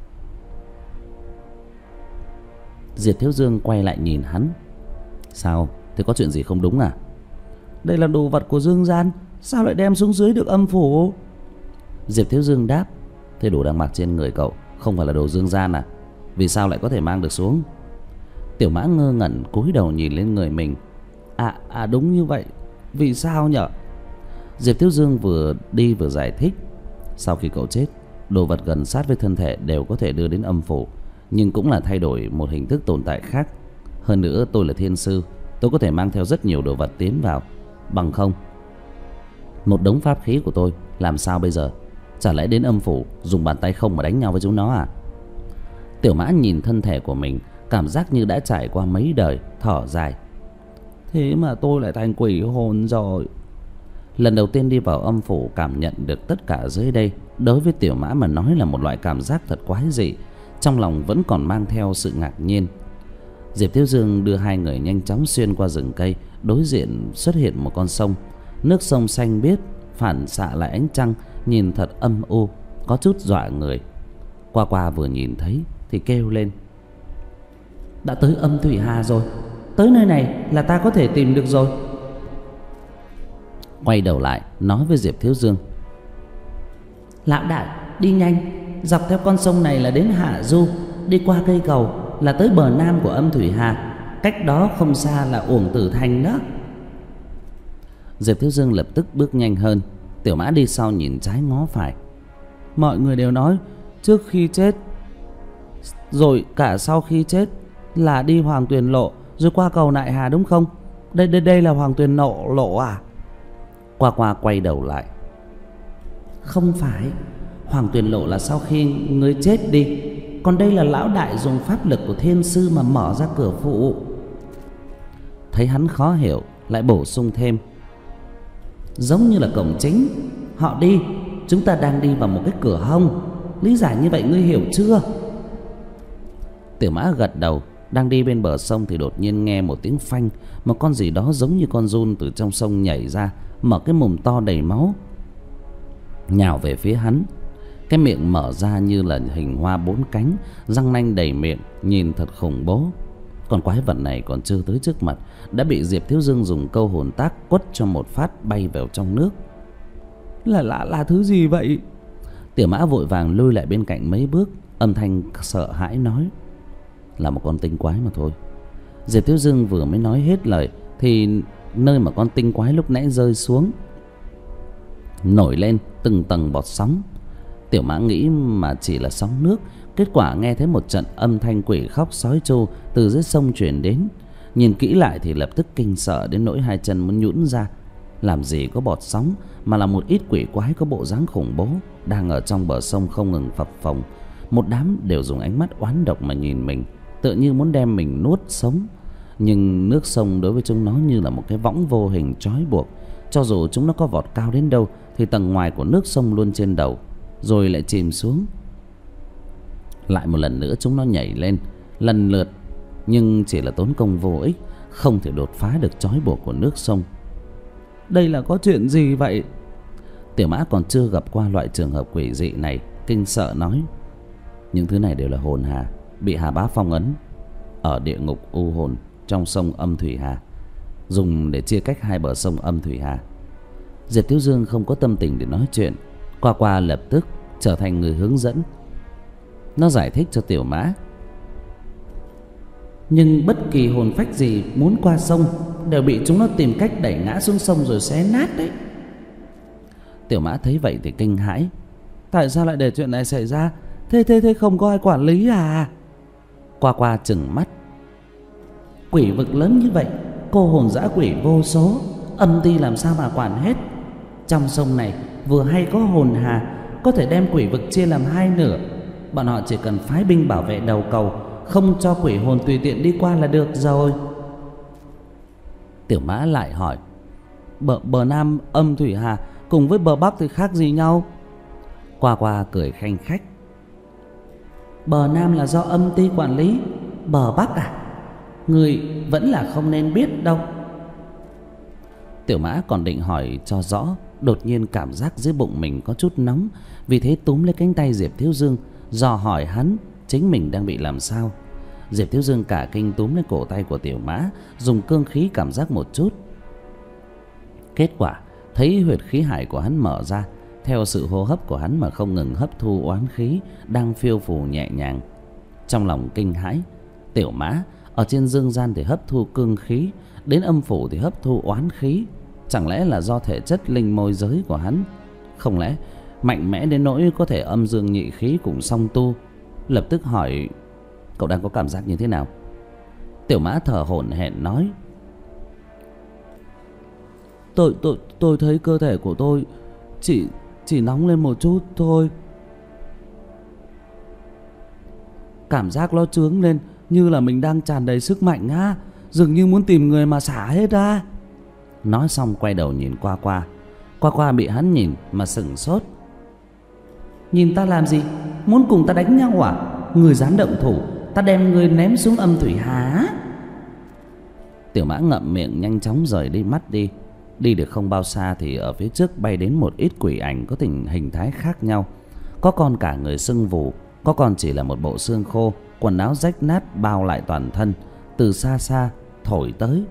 Diệp Thiếu Dương quay lại nhìn hắn. Sao? Thế có chuyện gì không đúng à? Đây là đồ vật của dương gian, sao lại đem xuống dưới được âm phủ? Diệp Thiếu Dương đáp. Thế đồ đang mặc trên người cậu không phải là đồ dương gian à? Vì sao lại có thể mang được xuống? Tiểu Mã ngơ ngẩn cúi đầu nhìn lên người mình. À, à đúng như vậy. Vì sao nhở? Diệp Thiếu Dương vừa đi vừa giải thích. Sau khi cậu chết, đồ vật gần sát với thân thể đều có thể đưa đến âm phủ, nhưng cũng là thay đổi một hình thức tồn tại khác. Hơn nữa tôi là thiên sư, tôi có thể mang theo rất nhiều đồ vật tiến vào. Bằng không, một đống pháp khí của tôi làm sao bây giờ? Chả lẽ đến âm phủ dùng bàn tay không mà đánh nhau với chúng nó à? Tiểu Mã nhìn thân thể của mình, cảm giác như đã trải qua mấy đời, thở dài. Thế mà tôi lại thành quỷ hồn rồi. Lần đầu tiên đi vào âm phủ cảm nhận được tất cả dưới đây, đối với Tiểu Mã mà nói là một loại cảm giác thật quái dị. Trong lòng vẫn còn mang theo sự ngạc nhiên. Diệp Thiếu Dương đưa hai người nhanh chóng xuyên qua rừng cây. Đối diện xuất hiện một con sông. Nước sông xanh biếc phản xạ lại ánh trăng, nhìn thật âm u, có chút dọa người. Qua Qua vừa nhìn thấy thì kêu lên. Đã tới Âm Thủy Hà rồi. Tới nơi này là ta có thể tìm được rồi. Quay đầu lại nói với Diệp Thiếu Dương. Lão đại, đi nhanh, dọc theo con sông này là đến Hạ Du. Đi qua cây cầu là tới bờ nam của Âm Thủy Hà. Cách đó không xa là Uổng Tử Thành đó. Diệp Thiếu Dương lập tức bước nhanh hơn. Tiểu Mã đi sau nhìn trái ngó phải. Mọi người đều nói trước khi chết rồi cả sau khi chết là đi Hoàng Tuyền Lộ rồi qua cầu Nại Hà đúng không? Đây đây đây là Hoàng Tuyền Lộ lộ à? Qua Qua quay đầu lại. Không phải, Hoàng Tuyền Lộ là sau khi ngươi chết đi, còn đây là lão đại dùng pháp lực của thiên sư mà mở ra cửa phụ. Thấy hắn khó hiểu, lại bổ sung thêm. Giống như là cổng chính, họ đi, chúng ta đang đi vào một cái cửa hông. Lý giải như vậy ngươi hiểu chưa? Tiểu Mã gật đầu. Đang đi bên bờ sông thì đột nhiên nghe một tiếng phanh. Một con gì đó giống như con giun từ trong sông nhảy ra, mở cái mồm to đầy máu, nhào về phía hắn. Cái miệng mở ra như là hình hoa bốn cánh, răng nanh đầy miệng, nhìn thật khủng bố. Con quái vật này còn chưa tới trước mặt đã bị Diệp Thiếu Dương dùng câu hồn tác quất cho một phát bay vào trong nước. Là là là thứ gì vậy? Tiểu Mã vội vàng lui lại bên cạnh mấy bước, âm thanh sợ hãi nói. Là một con tinh quái mà thôi. Diệp Thiếu Dương vừa mới nói hết lời thì nơi mà con tinh quái lúc nãy rơi xuống nổi lên từng tầng bọt sóng. Tiểu Mã nghĩ mà chỉ là sóng nước, kết quả nghe thấy một trận âm thanh quỷ khóc sói tru từ dưới sông truyền đến. Nhìn kỹ lại thì lập tức kinh sợ đến nỗi hai chân muốn nhũn ra. Làm gì có bọt sóng mà là một ít quỷ quái có bộ dáng khủng bố đang ở trong bờ sông không ngừng phập phồng. Một đám đều dùng ánh mắt oán độc mà nhìn mình, tựa như muốn đem mình nuốt sống. Nhưng nước sông đối với chúng nó như là một cái võng vô hình trói buộc. Cho dù chúng nó có vọt cao đến đâu thì tầng ngoài của nước sông luôn trên đầu, rồi lại chìm xuống. Lại một lần nữa chúng nó nhảy lên lần lượt, nhưng chỉ là tốn công vô ích, không thể đột phá được trói buộc của nước sông. Đây là có chuyện gì vậy? Tiểu Mã còn chưa gặp qua loại trường hợp quỷ dị này, kinh sợ nói. Những thứ này đều là hồn hà bị Hà Bá phong ấn ở địa ngục u hồn trong sông Âm Thủy Hà, dùng để chia cách hai bờ sông Âm Thủy Hà. Diệp Thiếu Dương không có tâm tình để nói chuyện. Qua Qua lập tức trở thành người hướng dẫn. Nó giải thích cho Tiểu Mã. Nhưng bất kỳ hồn phách gì muốn qua sông đều bị chúng nó tìm cách đẩy ngã xuống sông rồi xé nát đấy. Tiểu Mã thấy vậy thì kinh hãi. Tại sao lại để chuyện này xảy ra? Thế thế thế không có ai quản lý à? Qua Qua trừng mắt. Quỷ vực lớn như vậy, cô hồn dã quỷ vô số, âm ty làm sao mà quản hết. Trong sông này vừa hay có hồn hà, có thể đem quỷ vực chia làm hai nửa. Bọn họ chỉ cần phái binh bảo vệ đầu cầu, không cho quỷ hồn tùy tiện đi qua là được rồi. Tiểu Mã lại hỏi. Bờ, bờ nam Âm Thủy Hà cùng với bờ bắc thì khác gì nhau? Qua Qua cười khanh khách. Bờ nam là do âm ty quản lý, bờ bắc à? Người vẫn là không nên biết đâu. Tiểu Mã còn định hỏi cho rõ, đột nhiên cảm giác dưới bụng mình có chút nóng, vì thế túm lấy cánh tay Diệp Thiếu Dương, dò hỏi hắn chính mình đang bị làm sao. Diệp Thiếu Dương cả kinh túm lấy cổ tay của Tiểu Mã, dùng cương khí cảm giác một chút. Kết quả thấy huyệt khí hải của hắn mở ra, theo sự hô hấp của hắn mà không ngừng hấp thu oán khí đang phiêu phù nhẹ nhàng. Trong lòng kinh hãi, Tiểu Mã ở trên dương gian thì hấp thu cương khí, đến âm phủ thì hấp thu oán khí. Chẳng lẽ là do thể chất linh môi giới của hắn? Không lẽ mạnh mẽ đến nỗi có thể âm dương nhị khí cùng song tu? Lập tức hỏi: cậu đang có cảm giác như thế nào? Tiểu Mã thở hổn hển nói: Tôi tôi tôi thấy cơ thể của tôi chỉ chỉ nóng lên một chút thôi. Cảm giác nó trướng lên như là mình đang tràn đầy sức mạnh á, dường như muốn tìm người mà xả hết ra. Nói xong quay đầu nhìn Qua Qua. Qua Qua bị hắn nhìn mà sửng sốt. Nhìn ta làm gì? Muốn cùng ta đánh nhau à? Người dám động thủ, ta đem người ném xuống âm thủy hà. Tiểu Mã ngậm miệng nhanh chóng rời đi mắt đi. Đi được không bao xa thì ở phía trước bay đến một ít quỷ ảnh có tình hình thái khác nhau. Có con cả người sưng vù, có con chỉ là một bộ xương khô, quần áo rách nát bao lại toàn thân, từ xa xa thổi tới.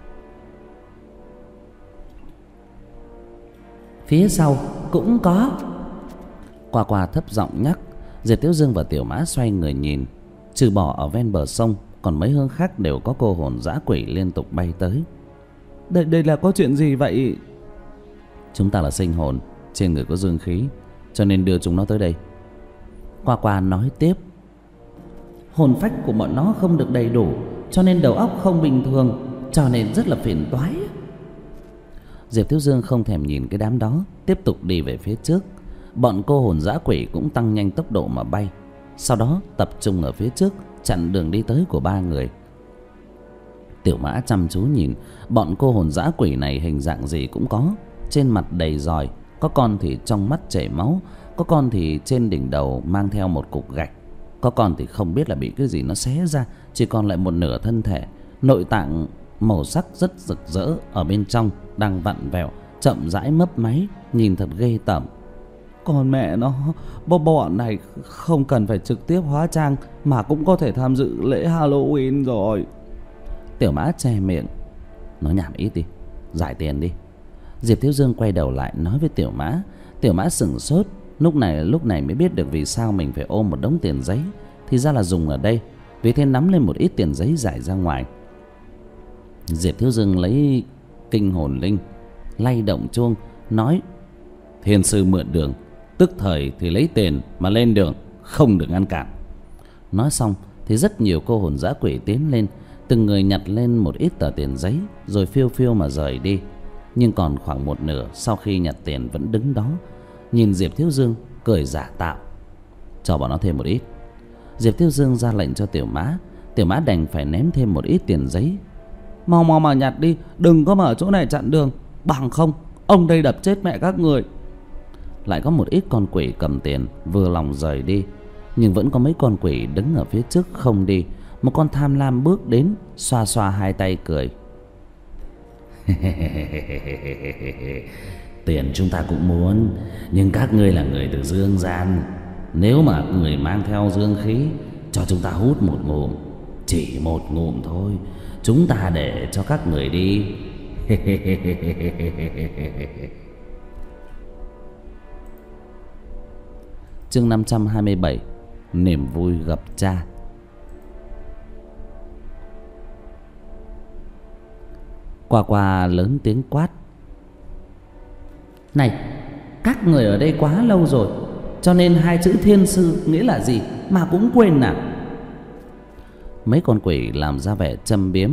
Phía sau cũng có. Qua Qua thấp giọng nhắc. Diệp Thiếu Dương và Tiểu Mã xoay người nhìn. Trừ bỏ ở ven bờ sông, còn mấy hướng khác đều có cô hồn dã quỷ liên tục bay tới. Đây, đây là có chuyện gì vậy? Chúng ta là sinh hồn, trên người có dương khí, cho nên đưa chúng nó tới đây. Qua Qua nói tiếp. Hồn phách của bọn nó không được đầy đủ, cho nên đầu óc không bình thường, cho nên rất là phiền toái. Diệp Thiếu Dương không thèm nhìn cái đám đó, tiếp tục đi về phía trước. Bọn cô hồn dã quỷ cũng tăng nhanh tốc độ mà bay, sau đó tập trung ở phía trước, chặn đường đi tới của ba người. Tiểu Mã chăm chú nhìn. Bọn cô hồn dã quỷ này hình dạng gì cũng có. Trên mặt đầy giòi, có con thì trong mắt chảy máu, có con thì trên đỉnh đầu mang theo một cục gạch, có con thì không biết là bị cái gì nó xé ra, chỉ còn lại một nửa thân thể. Nội tạng màu sắc rất rực rỡ ở bên trong đang vặn vẹo, chậm rãi mấp máy, nhìn thật ghê tởm. Còn mẹ nó, bọn này không cần phải trực tiếp hóa trang mà cũng có thể tham dự lễ Halloween rồi. Tiểu Mã che miệng. Nói nhảm ít đi, giải tiền đi. Diệp Thiếu Dương quay đầu lại nói với Tiểu Mã. Tiểu Mã sửng sốt. Lúc này lúc này mới biết được vì sao mình phải ôm một đống tiền giấy, thì ra là dùng ở đây. Vì thế nắm lên một ít tiền giấy giải ra ngoài. Diệp Thiếu Dương lấy kinh hồn linh, lay động chuông, nói: Thiên sư mượn đường, tức thời thì lấy tiền mà lên đường, không được ngăn cản. Nói xong thì rất nhiều cô hồn dã quỷ tiến lên, từng người nhặt lên một ít tờ tiền giấy, rồi phiêu phiêu mà rời đi. Nhưng còn khoảng một nửa sau khi nhặt tiền vẫn đứng đó, nhìn Diệp Thiếu Dương cười giả tạo. Cho bọn nó thêm một ít. Diệp Thiếu Dương ra lệnh cho Tiểu Mã. Tiểu Mã đành phải ném thêm một ít tiền giấy. Mau mau mà nhặt đi, đừng có mở chỗ này chặn đường, bằng không ông đây đập chết mẹ các người. Lại có một ít con quỷ cầm tiền vừa lòng rời đi, nhưng vẫn có mấy con quỷ đứng ở phía trước không đi. Một con tham lam bước đến, xoa xoa hai tay cười. Tiền chúng ta cũng muốn, nhưng các ngươi là người từ dương gian, nếu mà người mang theo dương khí, cho chúng ta hút một ngụm, chỉ một ngụm thôi, chúng ta để cho các người đi. Chương năm trăm hai mươi bảy. Niềm vui gặp cha. Qua Qua lớn tiếng quát: Này, các người ở đây quá lâu rồi, cho nên hai chữ thiên sư nghĩa là gì mà cũng quên à? Mấy con quỷ làm ra vẻ châm biếm.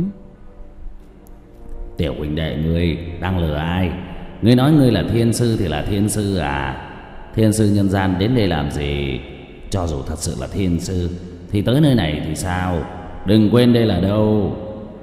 Tiểu huynh đệ ngươi đang lừa ai? Ngươi nói ngươi là thiên sư thì là thiên sư à? Thiên sư nhân gian đến đây làm gì? Cho dù thật sự là thiên sư thì tới nơi này thì sao? Đừng quên đây là đâu.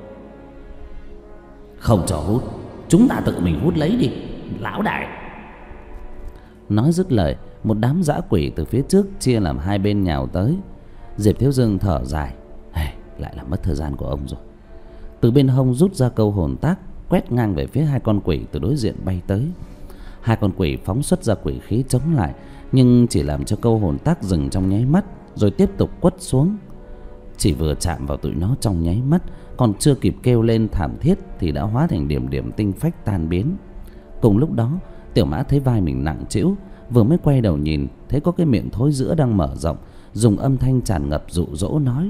Không cho hút, chúng ta tự mình hút lấy đi, lão đại. Nói dứt lời, một đám dã quỷ từ phía trước chia làm hai bên nhào tới. Diệp Thiếu Dương thở dài. Hey, lại là mất thời gian của ông rồi. Từ bên hông rút ra câu hồn tác, quét ngang về phía hai con quỷ từ đối diện bay tới. Hai con quỷ phóng xuất ra quỷ khí chống lại, nhưng chỉ làm cho câu hồn tác dừng trong nháy mắt, rồi tiếp tục quất xuống. Chỉ vừa chạm vào tụi nó trong nháy mắt, còn chưa kịp kêu lên thảm thiết thì đã hóa thành điểm điểm tinh phách tan biến. Cùng lúc đó, Tiểu Mã thấy vai mình nặng trĩu, vừa mới quay đầu nhìn thấy có cái miệng thối rữa đang mở rộng, dùng âm thanh tràn ngập dụ dỗ nói: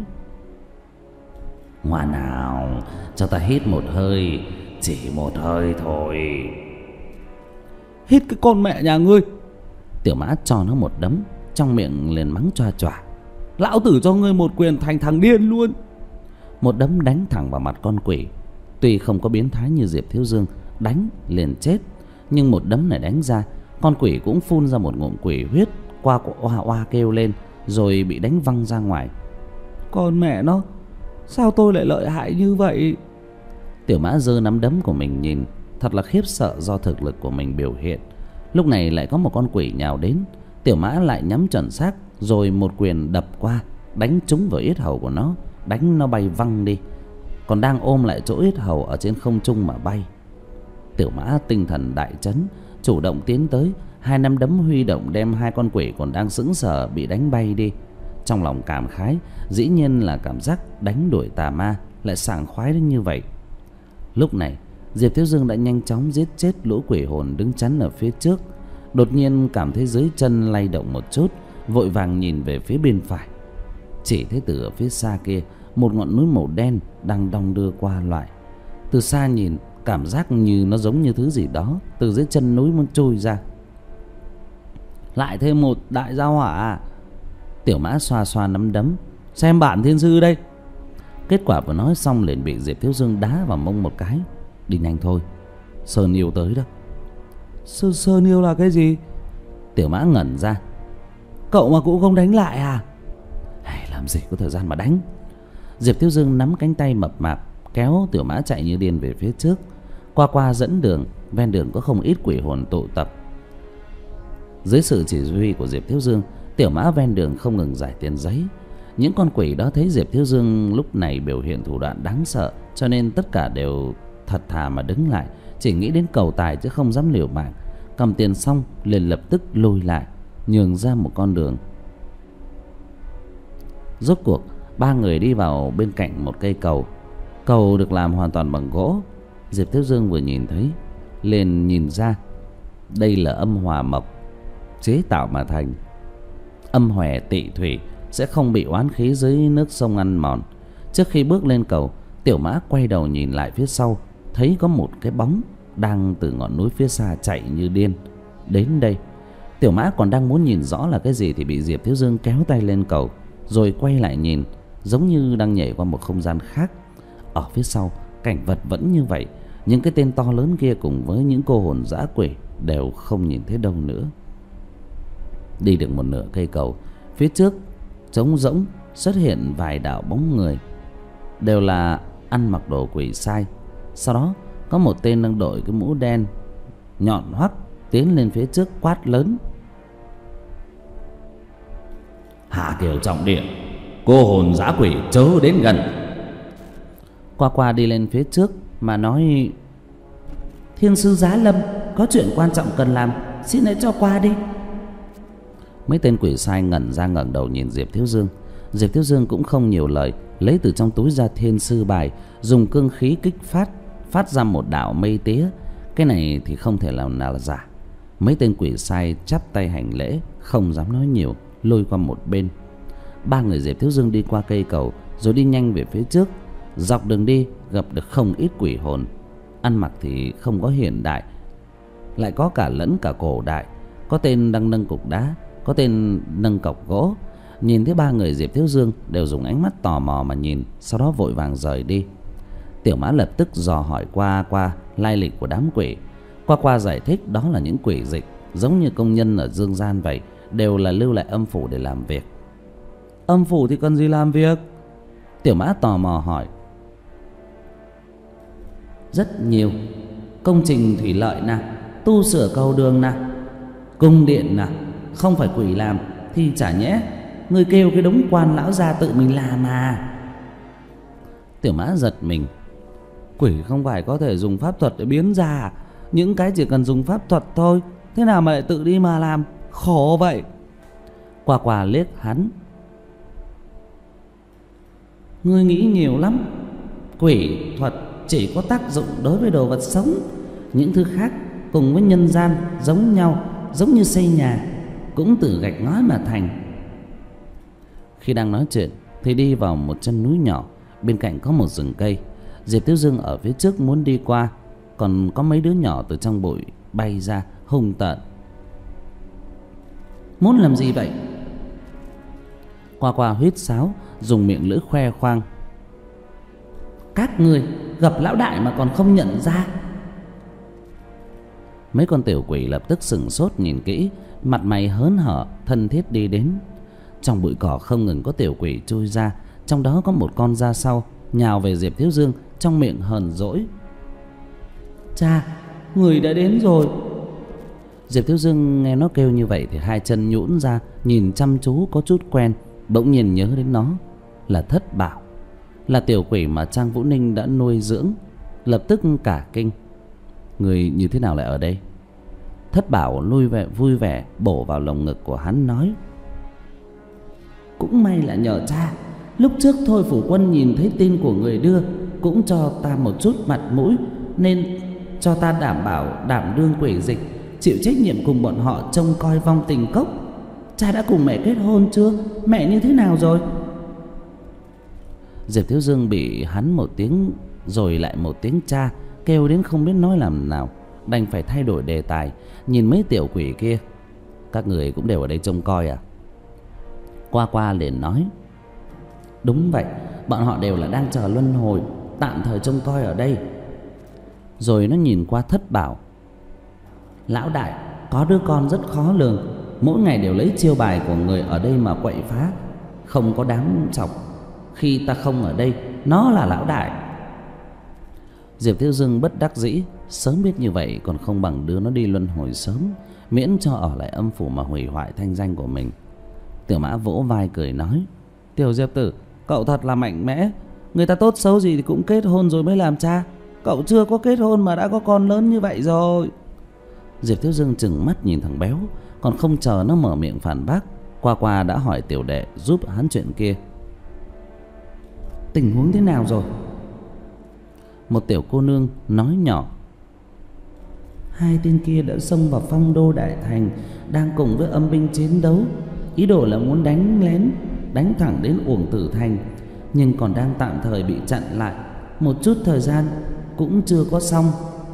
"Ngoan nào, cho ta hít một hơi, chỉ một hơi thôi." "Hít cái con mẹ nhà ngươi!" Tiểu Mã cho nó một đấm, trong miệng liền mắng choa choa: "Lão tử cho ngươi một quyền thành thằng điên luôn." Một đấm đánh thẳng vào mặt con quỷ. Tuy không có biến thái như Diệp Thiếu Dương đánh liền chết, nhưng một đấm này đánh ra, con quỷ cũng phun ra một ngụm quỷ huyết, qua oa oa kêu lên, rồi bị đánh văng ra ngoài. "Con mẹ nó, sao tôi lại lợi hại như vậy?" Tiểu Mã giơ nắm đấm của mình nhìn, thật là khiếp sợ do thực lực của mình biểu hiện. Lúc này lại có một con quỷ nhào đến, Tiểu Mã lại nhắm chuẩn xác, rồi một quyền đập qua, đánh trúng vào yết hầu của nó, đánh nó bay văng đi, còn đang ôm lại chỗ yết hầu ở trên không trung mà bay. Tiểu Mã tinh thần đại chấn, chủ động tiến tới, hai nắm đấm huy động đem hai con quỷ còn đang sững sờ bị đánh bay đi. Trong lòng cảm khái, dĩ nhiên là cảm giác đánh đuổi tà ma lại sảng khoái đến như vậy. Lúc này, Diệp Thiếu Dương đã nhanh chóng giết chết lũ quỷ hồn đứng chắn ở phía trước. Đột nhiên cảm thấy dưới chân lay động một chút, vội vàng nhìn về phía bên phải. Chỉ thấy từ ở phía xa kia, một ngọn núi màu đen đang đong đưa qua lại. Từ xa nhìn, cảm giác như nó giống như thứ gì đó từ dưới chân núi muốn trôi ra. "Lại thêm một đại gia hỏa à?" Tiểu Mã xoa xoa nắm đấm: "Xem bản thiên sư đây." Kết quả vừa nói xong liền bị Diệp Thiếu Dương đá vào mông một cái: "Đi nhanh thôi, Sơn yêu tới đó." Sơn Sơn yêu là cái gì? Tiểu Mã ngẩn ra: "Cậu mà cũng không đánh lại à?" "Hay làm gì có thời gian mà đánh." Diệp Thiếu Dương nắm cánh tay mập mạp kéo Tiểu Mã chạy như điên về phía trước. Qua qua dẫn đường, ven đường có không ít quỷ hồn tụ tập. Dưới sự chỉ huy của Diệp Thiếu Dương, Tiểu Mã ven đường không ngừng giải tiền giấy. Những con quỷ đó thấy Diệp Thiếu Dương lúc này biểu hiện thủ đoạn đáng sợ, cho nên tất cả đều thật thà mà đứng lại, chỉ nghĩ đến cầu tài chứ không dám liều mạng. Cầm tiền xong liền lập tức lùi lại, nhường ra một con đường. Rốt cuộc ba người đi vào bên cạnh một cây cầu. Cầu được làm hoàn toàn bằng gỗ. Diệp Thiếu Dương vừa nhìn thấy liền nhìn ra đây là âm hòa mộc chế tạo mà thành. Âm hòe tị thủy sẽ không bị oán khí dưới nước sông ăn mòn. Trước khi bước lên cầu, Tiểu Mã quay đầu nhìn lại phía sau, thấy có một cái bóng đang từ ngọn núi phía xa chạy như điên đến đây. Tiểu Mã còn đang muốn nhìn rõ là cái gì thì bị Diệp Thiếu Dương kéo tay lên cầu, rồi quay lại nhìn, giống như đang nhảy qua một không gian khác. Ở phía sau, cảnh vật vẫn như vậy, những cái tên to lớn kia cùng với những cô hồn dã quỷ đều không nhìn thấy đâu nữa. Đi được một nửa cây cầu, phía trước trống rỗng xuất hiện vài đạo bóng người, đều là ăn mặc đồ quỷ sai. Sau đó có một tên đang đội cái mũ đen nhọn hoắt tiến lên phía trước quát lớn: "Hạ Kiều trọng điện, cô hồn dã quỷ chớ đến gần." Qua qua đi lên phía trước mà nói: "Thiên sư Giá Lâm, có chuyện quan trọng cần làm, xin hãy cho qua đi." Mấy tên quỷ sai ngẩn ra ngẩng đầu nhìn Diệp Thiếu Dương. Diệp Thiếu Dương cũng không nhiều lời, lấy từ trong túi ra thiên sư bài, dùng cương khí kích phát, phát ra một đạo mây tía. Cái này thì không thể làm nào là giả. Mấy tên quỷ sai chắp tay hành lễ, không dám nói nhiều, lôi qua một bên. Ba người Diệp Thiếu Dương đi qua cây cầu, rồi đi nhanh về phía trước. Dọc đường đi gặp được không ít quỷ hồn, ăn mặc thì không có hiện đại, lại có cả lẫn cả cổ đại. Có tên đang nâng cục đá, có tên nâng cọc gỗ. Nhìn thấy ba người Diệp Thiếu Dương đều dùng ánh mắt tò mò mà nhìn, sau đó vội vàng rời đi. Tiểu Mã lập tức dò hỏi qua qua lai lịch của đám quỷ. Qua qua giải thích đó là những quỷ dịch, giống như công nhân ở dương gian vậy, đều là lưu lại âm phủ để làm việc. "Âm phủ thì cần gì làm việc?" Tiểu Mã tò mò hỏi. "Rất nhiều, công trình thủy lợi nè, tu sửa cầu đường nè, cung điện nè. Không phải quỷ làm thì chả nhẽ người kêu cái đống quan lão già tự mình làm mà." Tiểu Mã giật mình: Quỷ không phải có thể dùng pháp thuật để biến ra. Những cái chỉ cần dùng pháp thuật thôi, thế nào mà lại tự đi mà làm, khổ vậy. Qua Qua liếc hắn. Ngươi nghĩ nhiều lắm. Quỷ thuật chỉ có tác dụng đối với đồ vật sống. Những thứ khác cùng với nhân gian giống nhau, giống như xây nhà, cũng từ gạch ngói mà thành. Khi đang nói chuyện thì đi vào một chân núi nhỏ, bên cạnh có một rừng cây. Diệp Thiếu Dương ở phía trước muốn đi qua, còn có mấy đứa nhỏ từ trong bụi bay ra hung tợn. Muốn làm gì vậy? Qua Qua huýt sáo, dùng miệng lưỡi khoe khoang. Các người gặp lão đại mà còn không nhận ra. Mấy con tiểu quỷ lập tức sửng sốt nhìn kỹ, mặt mày hớn hở, thân thiết đi đến. Trong bụi cỏ không ngừng có tiểu quỷ chui ra, trong đó có một con ra sau, nhào về Diệp Thiếu Dương, trong miệng hờn dỗi. Cha, người đã đến rồi. Diệp Thiếu Dương nghe nó kêu như vậy thì hai chân nhũn ra, nhìn chăm chú có chút quen, bỗng nhiên nhớ đến nó. Là Thất Bảo, là tiểu quỷ mà Trang Vũ Ninh đã nuôi dưỡng. Lập tức cả kinh. Người như thế nào lại ở đây? Thất Bảo lui về vui vẻ bổ vào lồng ngực của hắn nói. Cũng may là nhờ cha. Lúc trước Thôi Phủ Quân nhìn thấy tin của người đưa, cũng cho ta một chút mặt mũi, nên cho ta đảm bảo đảm đương quỷ dịch, chịu trách nhiệm cùng bọn họ trông coi vong tình cốc. Cha đã cùng mẹ kết hôn chưa? Mẹ như thế nào rồi? Diệp Thiếu Dương bị hắn một tiếng rồi lại một tiếng cha kêu đến không biết nói làm nào, đành phải thay đổi đề tài, nhìn mấy tiểu quỷ kia. Các người cũng đều ở đây trông coi à? Qua Qua liền nói. Đúng vậy, bọn họ đều là đang chờ luân hồi, tạm thời trông coi ở đây. Rồi nó nhìn qua Thất Bảo. Lão đại có đứa con rất khó lường, mỗi ngày đều lấy chiêu bài của người ở đây mà quậy phá, không có đáng chọc. Khi ta không ở đây, nó là lão đại. Diệp Thiếu Dương bất đắc dĩ, sớm biết như vậy còn không bằng đưa nó đi luân hồi sớm, miễn cho ở lại âm phủ mà hủy hoại thanh danh của mình. Tiểu Mã vỗ vai cười nói. Tiểu Diệp tử, cậu thật là mạnh mẽ. Người ta tốt xấu gì thì cũng kết hôn rồi mới làm cha. Cậu chưa có kết hôn mà đã có con lớn như vậy rồi. Diệp Thiếu Dương chừng mắt nhìn thằng béo, còn không chờ nó mở miệng phản bác, Qua Qua đã hỏi tiểu đệ giúp hắn chuyện kia. Tình huống thế nào rồi? Một tiểu cô nương nói nhỏ. Hai tên kia đã xông vào Phong Đô Đại Thành, đang cùng với âm binh chiến đấu, ý đồ là muốn đánh lén, đánh thẳng đến Uổng Tử Thành, nhưng còn đang tạm thời bị chặn lại, một chút thời gian cũng chưa có xong.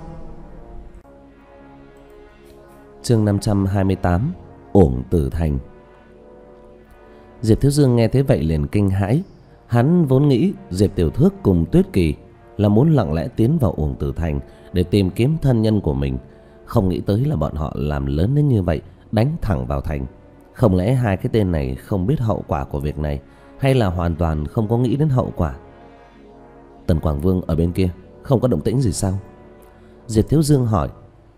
Chương năm trăm hai mươi tám. Uổng Tử Thành. Diệp Thiếu Dương nghe thế vậy liền kinh hãi. Hắn vốn nghĩ Diệp Tiểu Thước cùng Tuyết Kỳ là muốn lặng lẽ tiến vào Uổng Tử Thành để tìm kiếm thân nhân của mình, không nghĩ tới là bọn họ làm lớn đến như vậy, đánh thẳng vào thành. Không lẽ hai cái tên này không biết hậu quả của việc này, hay là hoàn toàn không có nghĩ đến hậu quả? Tần Quảng Vương ở bên kia không có động tĩnh gì sao? Diệp Thiếu Dương hỏi.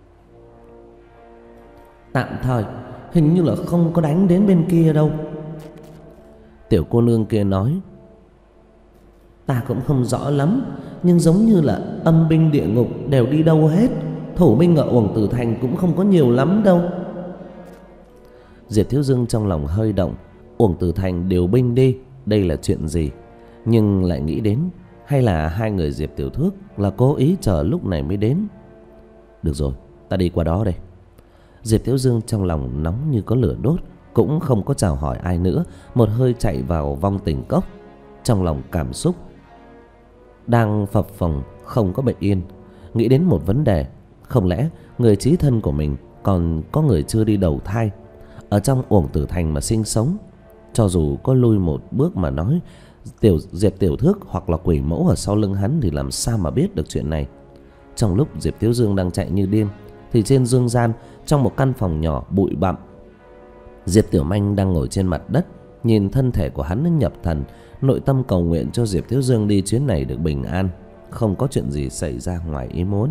Tạm thời hình như là không có đánh đến bên kia đâu. Tiểu cô nương kia nói. Ta cũng không rõ lắm, nhưng giống như là âm binh địa ngục đều đi đâu hết, thủ binh ở Uổng Tử Thành cũng không có nhiều lắm đâu. Diệp Thiếu Dương trong lòng hơi động. Uổng Tử Thành điều binh đi, đây là chuyện gì? Nhưng lại nghĩ đến, hay là hai người Diệp Tiểu Thước là cố ý chờ lúc này mới đến? Được rồi, ta đi qua đó đây. Diệp Thiếu Dương trong lòng nóng như có lửa đốt, cũng không có chào hỏi ai nữa, một hơi chạy vào vong tình cốc. Trong lòng cảm xúc đang phập phồng, không có bình yên. Nghĩ đến một vấn đề, không lẽ người chí thân của mình còn có người chưa đi đầu thai ở trong Uổng Tử Thành mà sinh sống? Cho dù có lui một bước mà nói, tiểu Diệp Tiểu Thước hoặc là quỷ mẫu ở sau lưng hắn thì làm sao mà biết được chuyện này? Trong lúc Diệp Thiếu Dương đang chạy như điên thì trên dương gian, trong một căn phòng nhỏ bụi bặm, Diệp Tiểu Manh đang ngồi trên mặt đất, nhìn thân thể của hắn nhập thần, nội tâm cầu nguyện cho Diệp Thiếu Dương đi chuyến này được bình an, không có chuyện gì xảy ra ngoài ý muốn.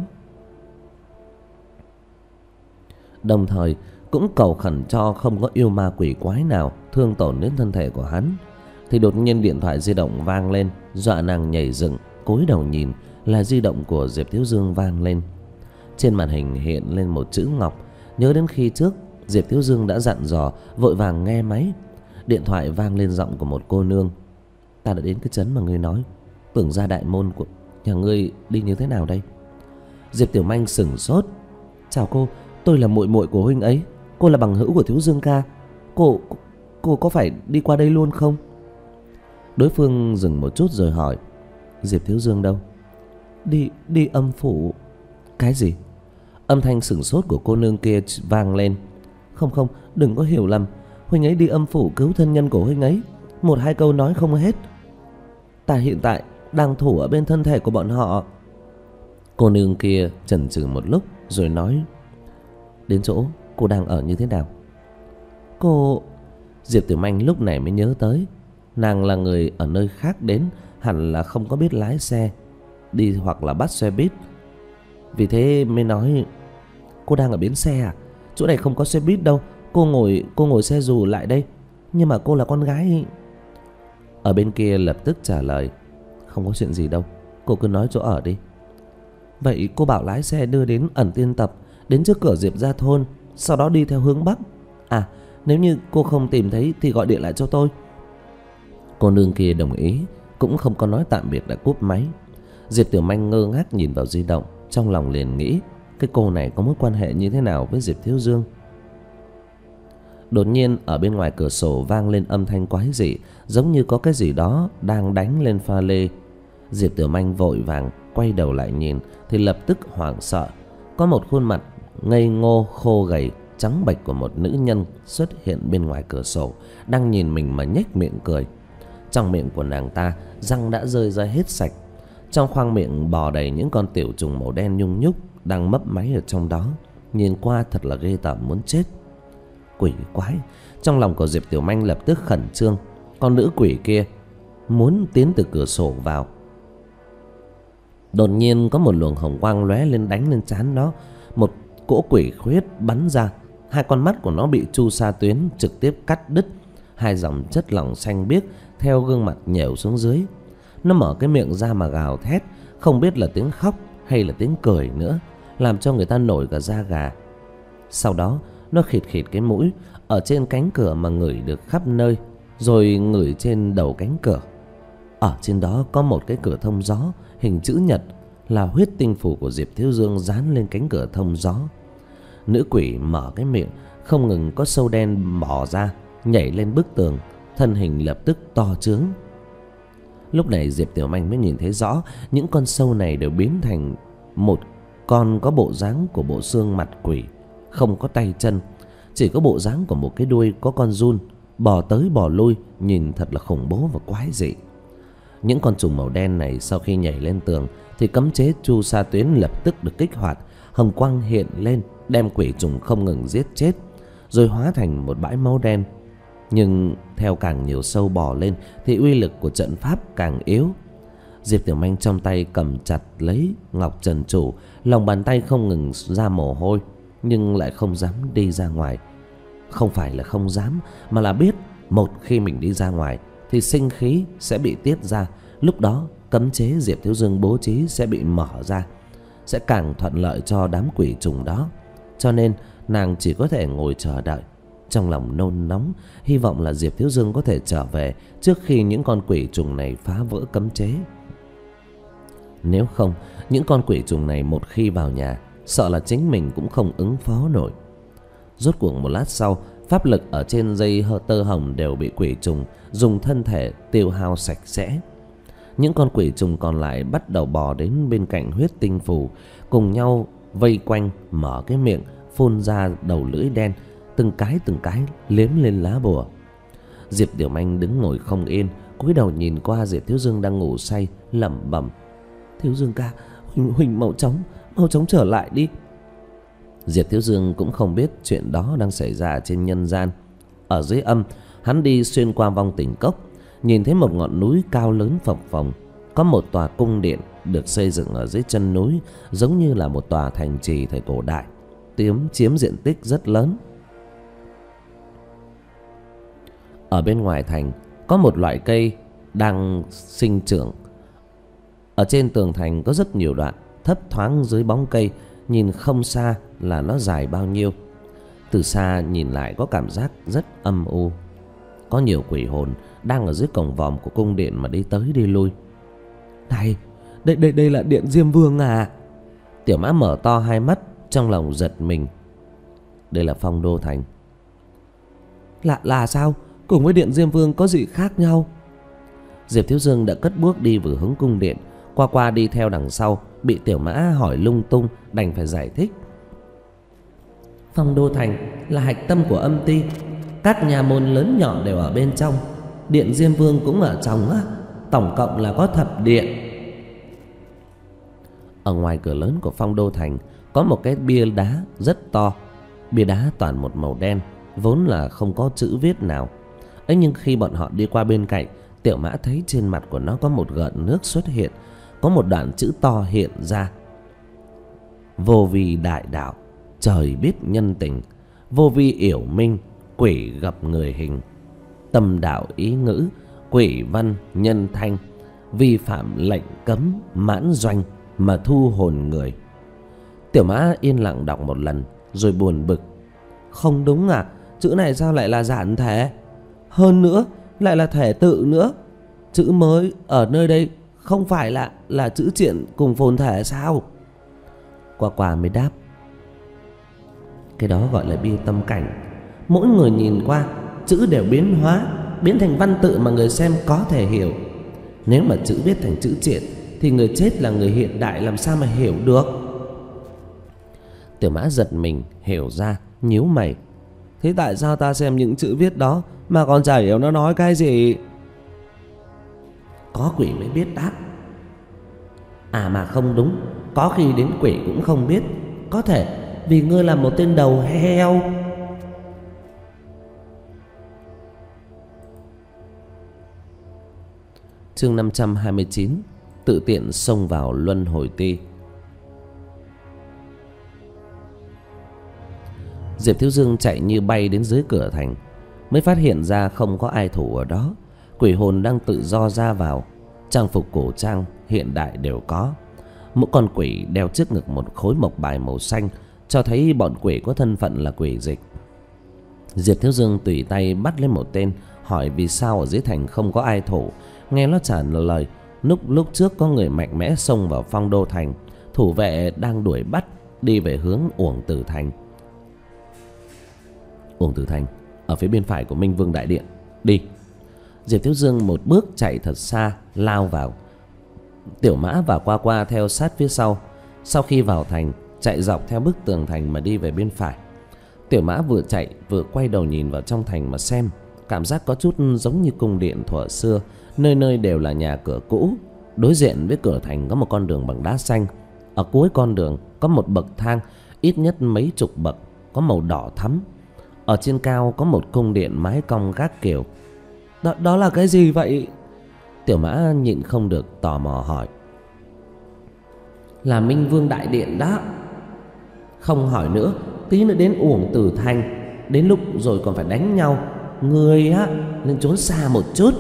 Đồng thời cũng cầu khẩn cho không có yêu ma quỷ quái nào thương tổn đến thân thể của hắn. Thì đột nhiên điện thoại di động vang lên, dọa nàng nhảy dựng, cúi đầu nhìn, là di động của Diệp Thiếu Dương vang lên. Trên màn hình hiện lên một chữ Ngọc. Nhớ đến khi trước Diệp Thiếu Dương đã dặn dò, vội vàng nghe máy. Điện thoại vang lên giọng của một cô nương. Ta đã đến cái trấn mà ngươi nói. Tưởng ra đại môn của nhà ngươi đi như thế nào đây? Diệp Tiểu Manh sửng sốt. Chào cô, tôi là muội muội của huynh ấy. Cô là bằng hữu của Thiếu Dương ca. Cô, cô có phải đi qua đây luôn không? Đối phương dừng một chút rồi hỏi. Diệp Thiếu Dương đâu? Đi, đi âm phủ. Cái gì? Âm thanh sửng sốt của cô nương kia vang lên. Không không, đừng có hiểu lầm. Huynh ấy đi âm phủ cứu thân nhân của huynh ấy. Một hai câu nói không hết. Ta hiện tại đang thủ ở bên thân thể của bọn họ. Cô nương kia chần chừ một lúc rồi nói. Đến chỗ cô đang ở như thế nào? Cô... Diệp Tiểu Manh lúc này mới nhớ tới. Nàng là người ở nơi khác đến, hẳn là không có biết lái xe đi hoặc là bắt xe buýt. Vì thế mới nói. Cô đang ở bến xe à? Chỗ này không có xe buýt đâu. Cô ngồi cô ngồi xe dù lại đây. Nhưng mà cô là con gái. Ở bên kia lập tức trả lời. Không có chuyện gì đâu, cô cứ nói chỗ ở đi. Vậy cô bảo lái xe đưa đến ẩn tiên tập, đến trước cửa Diệp gia thôn, sau đó đi theo hướng bắc. À, nếu như cô không tìm thấy thì gọi điện lại cho tôi. Cô nương kia đồng ý, cũng không có nói tạm biệt đã cúp máy. Diệp Tiểu Manh ngơ ngác nhìn vào di động, trong lòng liền nghĩ cái cô này có mối quan hệ như thế nào với Diệp Thiếu Dương. Đột nhiên ở bên ngoài cửa sổ vang lên âm thanh quái dị, giống như có cái gì đó đang đánh lên pha lê. Diệp Tiểu Manh vội vàng quay đầu lại nhìn thì lập tức hoảng sợ. Có một khuôn mặt ngây ngô khô gầy trắng bệch của một nữ nhân xuất hiện bên ngoài cửa sổ, đang nhìn mình mà nhếch miệng cười. Trong miệng của nàng ta răng đã rơi ra hết sạch. Trong khoang miệng bò đầy những con tiểu trùng màu đen nhung nhúc đang mấp máy ở trong đó. Nhìn qua thật là ghê tởm muốn chết. Quỷ quái. Trong lòng của Diệp Tiểu Manh lập tức khẩn trương. Con nữ quỷ kia muốn tiến từ cửa sổ vào. Đột nhiên có một luồng hồng quang lóe lên đánh lên trán nó. Một cỗ quỷ khuyết bắn ra. Hai con mắt của nó bị chu sa tuyến trực tiếp cắt đứt. Hai dòng chất lỏng xanh biếc theo gương mặt nhểu xuống dưới. Nó mở cái miệng ra mà gào thét, không biết là tiếng khóc hay là tiếng cười nữa, làm cho người ta nổi cả da gà. Sau đó nó khịt khịt cái mũi ở trên cánh cửa mà ngửi được khắp nơi, rồi ngửi trên đầu cánh cửa. Ở trên đó có một cái cửa thông gió hình chữ nhật, là huyết tinh phủ của Diệp Thiếu Dương dán lên cánh cửa thông gió. Nữ quỷ mở cái miệng, không ngừng có sâu đen bò ra, nhảy lên bức tường, thân hình lập tức to trướng. Lúc này Diệp Tiểu Manh mới nhìn thấy rõ, những con sâu này đều biến thành một con có bộ dáng của bộ xương mặt quỷ, không có tay chân, chỉ có bộ dáng của một cái đuôi có con giun, bò tới bò lui, nhìn thật là khủng bố và quái dị. Những con trùng màu đen này sau khi nhảy lên tường thì cấm chế chu sa tuyến lập tức được kích hoạt, hồng quang hiện lên đem quỷ trùng không ngừng giết chết, rồi hóa thành một bãi máu đen. Nhưng theo càng nhiều sâu bò lên thì uy lực của trận pháp càng yếu. Diệp Tiểu Manh trong tay cầm chặt lấy ngọc trần chủ, lòng bàn tay không ngừng ra mồ hôi, nhưng lại không dám đi ra ngoài. Không phải là không dám, mà là biết một khi mình đi ra ngoài thì sinh khí sẽ bị tiết ra. Lúc đó cấm chế Diệp Thiếu Dương bố trí sẽ bị mở ra, sẽ càng thuận lợi cho đám quỷ trùng đó. Cho nên nàng chỉ có thể ngồi chờ đợi, trong lòng nôn nóng, hy vọng là Diệp Thiếu Dương có thể trở về trước khi những con quỷ trùng này phá vỡ cấm chế. Nếu không, những con quỷ trùng này một khi vào nhà, sợ là chính mình cũng không ứng phó nổi. Rốt cuộc một lát sau, pháp lực ở trên dây tơ hồng đều bị quỷ trùng dùng thân thể tiêu hao sạch sẽ. Những con quỷ trùng còn lại bắt đầu bò đến bên cạnh huyết tinh phù, cùng nhau vây quanh, mở cái miệng, phun ra đầu lưỡi đen, từng cái từng cái liếm lên lá bùa. Diệp Tiểu Manh đứng ngồi không yên, cúi đầu nhìn qua Diệp Thiếu Dương đang ngủ say, lẩm bẩm: Thiếu Dương ca, Huỳnh, Huỳnh mau chóng, mau chóng trở lại đi. Diệp Thiếu Dương cũng không biết chuyện đó đang xảy ra trên nhân gian. Ở dưới âm, hắn đi xuyên qua vong tình cốc, nhìn thấy một ngọn núi cao lớn phập phồng, có một tòa cung điện được xây dựng ở dưới chân núi, giống như là một tòa thành trì thời cổ đại, tiếm chiếm diện tích rất lớn. Ở bên ngoài thành có một loại cây đang sinh trưởng Ở trên tường thành có rất nhiều đoạn thấp thoáng dưới bóng cây, nhìn không xa là nó dài bao nhiêu. Từ xa nhìn lại có cảm giác rất âm u. Có nhiều quỷ hồn đang ở dưới cổng vòm của cung điện mà đi tới đi lui. Này, đây đây đây là điện Diêm Vương à? Tiểu Mã mở to hai mắt, trong lòng giật mình. Đây là Phong Đô Thành. Lạ là sao? Cùng với điện Diêm Vương có gì khác nhau? Diệp Thiếu Dương đã cất bước đi vừa hướng cung điện. Qua Qua đi theo đằng sau, bị Tiểu Mã hỏi lung tung, đành phải giải thích. Phong Đô Thành là hạch tâm của âm ty, các nhà môn lớn nhỏ đều ở bên trong. Điện Diêm Vương cũng ở trong á. Tổng cộng là có thập điện. Ở ngoài cửa lớn của Phong Đô Thành có một cái bia đá rất to. Bia đá toàn một màu đen, vốn là không có chữ viết nào. ấy Nhưng khi bọn họ đi qua bên cạnh, Tiểu Mã thấy trên mặt của nó có một gợn nước xuất hiện, có một đoạn chữ to hiện ra: vô vi đại đạo, trời biết nhân tình, vô vi yểu minh, quỷ gặp người hình, tâm đạo ý ngữ, quỷ văn nhân thanh, vi phạm lệnh cấm mãn doanh mà thu hồn người. Tiểu Mã yên lặng đọc một lần rồi buồn bực: không đúng à, chữ này sao lại là giản thể? Hơn nữa lại là thể tự nữa. Chữ mới ở nơi đây không phải là là chữ triện cùng phồn thể sao? Qua Qua mới đáp: cái đó gọi là bia tâm cảnh. Mỗi người nhìn qua, chữ đều biến hóa, biến thành văn tự mà người xem có thể hiểu. Nếu mà chữ viết thành chữ triện thì người chết là người hiện đại làm sao mà hiểu được? Tiểu Mã giật mình hiểu ra, nhíu mày: thế tại sao ta xem những chữ viết đó mà còn chả hiểu nó nói cái gì? Có quỷ mới biết đáp. À mà không đúng, có khi đến quỷ cũng không biết. Có thể vì ngươi là một tên đầu heo. Chương năm trăm hai mươi chín: tự tiện xông vào luân hồi ti. Diệp Thiếu Dương chạy như bay đến dưới cửa thành, mới phát hiện ra không có ai thủ ở đó. Quỷ hồn đang tự do ra vào, trang phục cổ trang hiện đại đều có. Mỗi con quỷ đeo trước ngực một khối mộc bài màu xanh, cho thấy bọn quỷ có thân phận là quỷ dịch. Diệp Thiếu Dương tùy tay bắt lên một tên, hỏi vì sao ở dưới thành không có ai thủ. Nghe nó trả lời lúc lúc trước có người mạnh mẽ xông vào Phong Đô Thành, thủ vệ đang đuổi bắt, đi về hướng Uổng Tử Thành. Uổng Tử Thành ở phía bên phải của Minh Vương Đại Điện, đi. Diệp Thiếu Dương một bước chạy thật xa, lao vào. Tiểu Mã và Qua Qua theo sát phía sau. Sau khi vào thành, chạy dọc theo bức tường thành mà đi về bên phải. Tiểu Mã vừa chạy vừa quay đầu nhìn vào trong thành mà xem. Cảm giác có chút giống như cung điện thuở xưa, nơi nơi đều là nhà cửa cũ. Đối diện với cửa thành có một con đường bằng đá xanh. Ở cuối con đường có một bậc thang, ít nhất mấy chục bậc, có màu đỏ thắm. Ở trên cao có một cung điện mái cong gác kiều. Đó, đó là cái gì vậy? Tiểu Mã nhịn không được tò mò hỏi. Là Minh Vương Đại Điện đó. Không hỏi nữa, tí nữa đến Uổng Tử Thành, đến lúc rồi còn phải đánh nhau. Người á nên trốn xa một chút.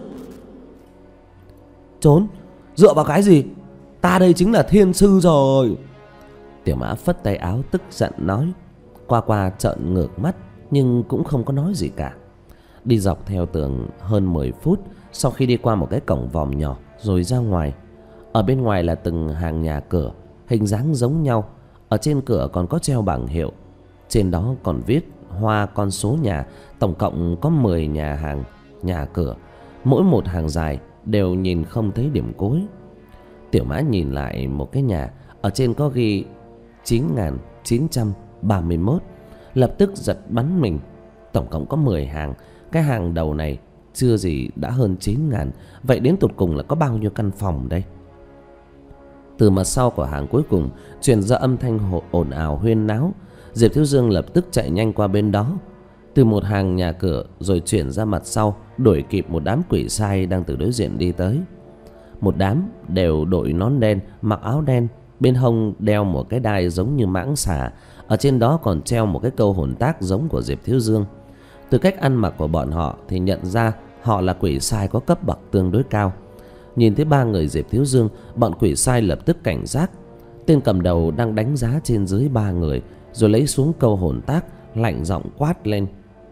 Trốn? Dựa vào cái gì? Ta đây chính là thiên sư rồi. Tiểu Mã phất tay áo tức giận nói. Qua Qua trợn ngược mắt nhưng cũng không có nói gì cả. Đi dọc theo tường hơn mười phút, sau khi đi qua một cái cổng vòm nhỏ rồi ra ngoài. Ở bên ngoài là từng hàng nhà cửa, hình dáng giống nhau. Ở trên cửa còn có treo bảng hiệu, trên đó còn viết hoa con số nhà. Tổng cộng có mười nhà hàng, nhà cửa, mỗi một hàng dài đều nhìn không thấy điểm cuối. Tiểu Mã nhìn lại một cái nhà, ở trên có ghi chín nghìn chín trăm ba mươi mốt, lập tức giật bắn mình. Tổng cộng có mười hàng. Cái hàng đầu này chưa gì đã hơn chín nghìn. Vậy đến tụt cùng là có bao nhiêu căn phòng đây? Từ mặt sau của hàng cuối cùng truyền ra âm thanh ồn ào huyên náo. Diệp Thiếu Dương lập tức chạy nhanh qua bên đó. Từ một hàng nhà cửa rồi chuyển ra mặt sau, đuổi kịp một đám quỷ sai đang từ đối diện đi tới. Một đám đều đội nón đen, mặc áo đen, bên hông đeo một cái đai giống như mãng xà. Ở trên đó còn treo một cái câu hồn tác giống của Diệp Thiếu Dương. Từ cách ăn mặc của bọn họ thì nhận ra họ là quỷ sai có cấp bậc tương đối cao. Nhìn thấy ba người Diệp Thiếu Dương, bọn quỷ sai lập tức cảnh giác. Tên cầm đầu đang đánh giá trên dưới ba người, rồi lấy xuống câu hồn tác, lạnh giọng quát lên: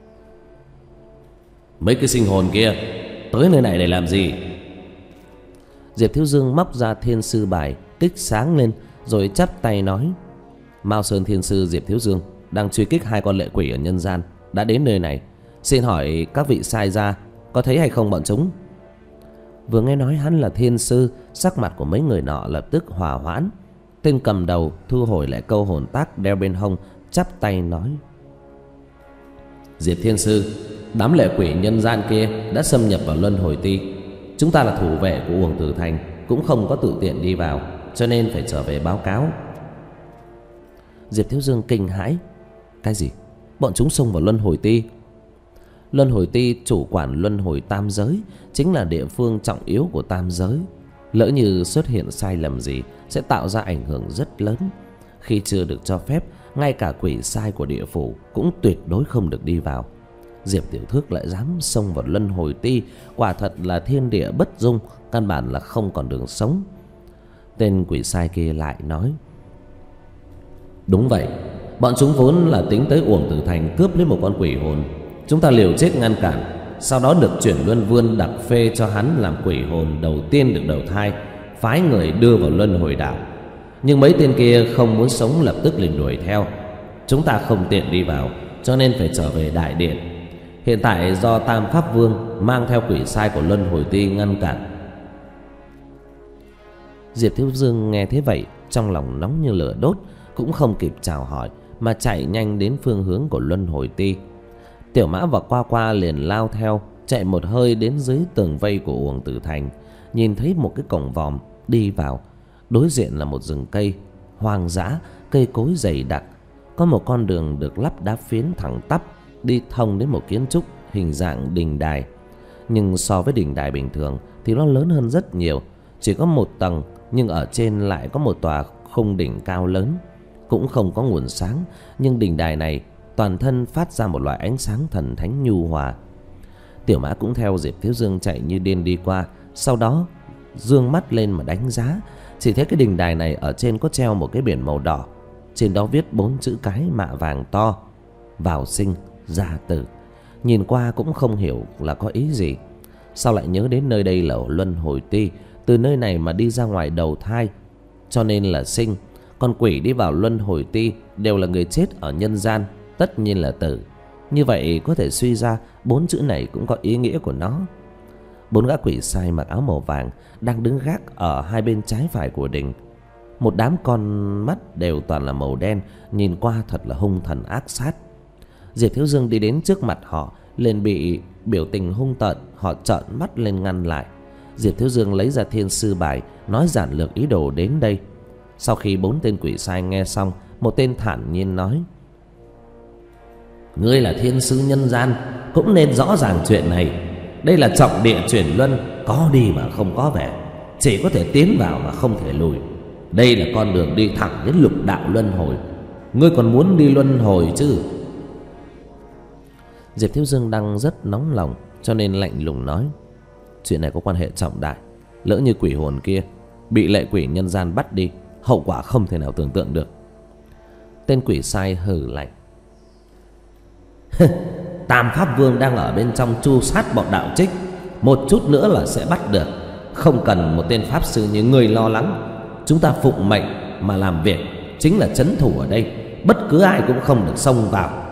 mấy cái sinh hồn kia tới nơi này để làm gì? Diệp Thiếu Dương móc ra thiên sư bài, kích sáng lên, rồi chắp tay nói: Mao Sơn Thiên Sư Diệp Thiếu Dương đang truy kích hai con lệ quỷ ở nhân gian, đã đến nơi này. Xin hỏi các vị sai gia có thấy hay không bọn chúng? Vừa nghe nói hắn là thiên sư, sắc mặt của mấy người nọ lập tức hòa hoãn. Tên cầm đầu thu hồi lại câu hồn tác đeo bên hông, chắp tay nói: Diệp Thiên Sư, đám lệ quỷ nhân gian kia đã xâm nhập vào luân hồi ti. Chúng ta là thủ vệ của Uổng Tử Thành, cũng không có tự tiện đi vào, cho nên phải trở về báo cáo. Diệp Thiếu Dương kinh hãi: cái gì? Bọn chúng xông vào luân hồi ti? Luân hồi ti chủ quản luân hồi tam giới, chính là địa phương trọng yếu của tam giới. Lỡ như xuất hiện sai lầm gì sẽ tạo ra ảnh hưởng rất lớn. Khi chưa được cho phép, ngay cả quỷ sai của địa phủ cũng tuyệt đối không được đi vào. Diệp Tiểu Thước lại dám xông vào luân hồi ti, quả thật là thiên địa bất dung, căn bản là không còn đường sống. Tên quỷ sai kia lại nói: đúng vậy, bọn chúng vốn là tính tới Uổng Tử Thành cướp lấy một con quỷ hồn. Chúng ta liều chết ngăn cản, sau đó được chuyển luân vương đặc phê cho hắn làm quỷ hồn đầu tiên được đầu thai, phái người đưa vào luân hồi đảo. Nhưng mấy tên kia không muốn sống, lập tức liền đuổi theo. Chúng ta không tiện đi vào, cho nên phải trở về đại điện. Hiện tại do Tam Pháp Vương mang theo quỷ sai của luân hồi ti ngăn cản. Diệp Thiếu Dương nghe thế vậy, trong lòng nóng như lửa đốt, cũng không kịp chào hỏi mà chạy nhanh đến phương hướng của luân hồi ti. Tiểu Mã và Qua Qua liền lao theo, chạy một hơi đến dưới tường vây của Uổng Tử Thành. Nhìn thấy một cái cổng vòm đi vào, đối diện là một rừng cây hoang dã, cây cối dày đặc. Có một con đường được lắp đá phiến thẳng tắp đi thông đến một kiến trúc hình dạng đình đài. Nhưng so với đình đài bình thường thì nó lớn hơn rất nhiều. Chỉ có một tầng, nhưng ở trên lại có một tòa khung đỉnh cao lớn. Cũng không có nguồn sáng, nhưng đình đài này toàn thân phát ra một loại ánh sáng thần thánh nhu hòa. Tiểu Mã cũng theo Diệp Thiếu Dương chạy như điên đi qua, sau đó dương mắt lên mà đánh giá. Chỉ thấy cái đình đài này ở trên có treo một cái biển màu đỏ, trên đó viết bốn chữ cái mạ vàng to: vào sinh ra tử. Nhìn qua cũng không hiểu là có ý gì. Sao lại nhớ đến nơi đây là luân hồi ti, từ nơi này mà đi ra ngoài đầu thai, cho nên là sinh. Còn quỷ đi vào luân hồi ti đều là người chết ở nhân gian, tất nhiên là tử. Như vậy có thể suy ra bốn chữ này cũng có ý nghĩa của nó. Bốn gã quỷ sai mặc áo màu vàng đang đứng gác ở hai bên trái phải của đình. Một đám con mắt đều toàn là màu đen, nhìn qua thật là hung thần ác sát. Diệp Thiếu Dương đi đến trước mặt họ, liền bị biểu tình hung tợn họ trợn mắt lên ngăn lại. Diệp Thiếu Dương lấy ra thiên sư bài, nói giản lược ý đồ đến đây. Sau khi bốn tên quỷ sai nghe xong, một tên thản nhiên nói: ngươi là thiên sư nhân gian, cũng nên rõ ràng chuyện này. Đây là trọng địa chuyển luân, có đi mà không có về, chỉ có thể tiến vào mà không thể lùi. Đây là con đường đi thẳng đến lục đạo luân hồi. Ngươi còn muốn đi luân hồi chứ? Diệp Thiếu Dương đang rất nóng lòng, cho nên lạnh lùng nói: chuyện này có quan hệ trọng đại. Lỡ như quỷ hồn kia bị lệ quỷ nhân gian bắt đi, hậu quả không thể nào tưởng tượng được. Tên quỷ sai hừ lạnh: Tam Pháp Vương đang ở bên trong tru sát bọn đạo trích, một chút nữa là sẽ bắt được. Không cần một tên pháp sư như ngươi lo lắng. Chúng ta phụng mệnh mà làm việc, chính là trấn thủ ở đây, bất cứ ai cũng không được xông vào.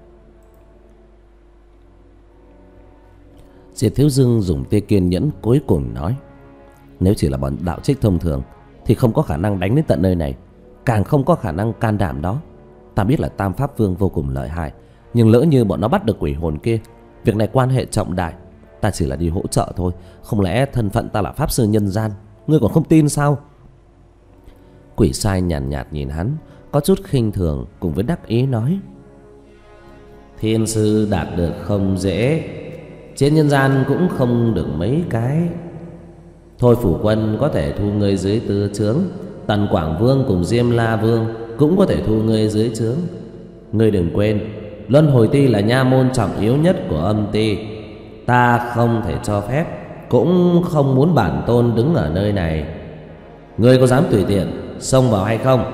Diệp Thiếu Dương dùng tia kiên nhẫn cuối cùng nói: nếu chỉ là bọn đạo trích thông thường thì không có khả năng đánh đến tận nơi này, càng không có khả năng can đảm đó. Ta biết là Tam Pháp Vương vô cùng lợi hại, nhưng lỡ như bọn nó bắt được quỷ hồn kia, việc này quan hệ trọng đại. Ta chỉ là đi hỗ trợ thôi, không lẽ thân phận ta là pháp sư nhân gian ngươi còn không tin sao? Quỷ sai nhàn nhạt, nhạt nhìn hắn, có chút khinh thường cùng với đắc ý nói: thiên sư đạt được không dễ, trên nhân gian cũng không được mấy cái. Thôi Phủ Quân có thể thu ngươi dưới tứ trướng, Tần Quảng Vương cùng Diêm La Vương cũng có thể thu ngươi dưới trướng. Ngươi đừng quên, luân hồi ti là nha môn trọng yếu nhất của âm ti. Ta không thể cho phép cũng không muốn bản tôn đứng ở nơi này. Ngươi có dám tùy tiện xông vào hay không?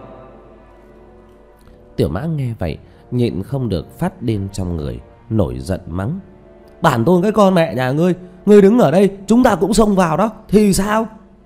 Tiểu Mã nghe vậy nhịn không được phát điên trong người, nổi giận mắng: Bản tôn cái con mẹ nhà ngươi, ngươi đứng ở đây chúng ta cũng xông vào đó thì sao?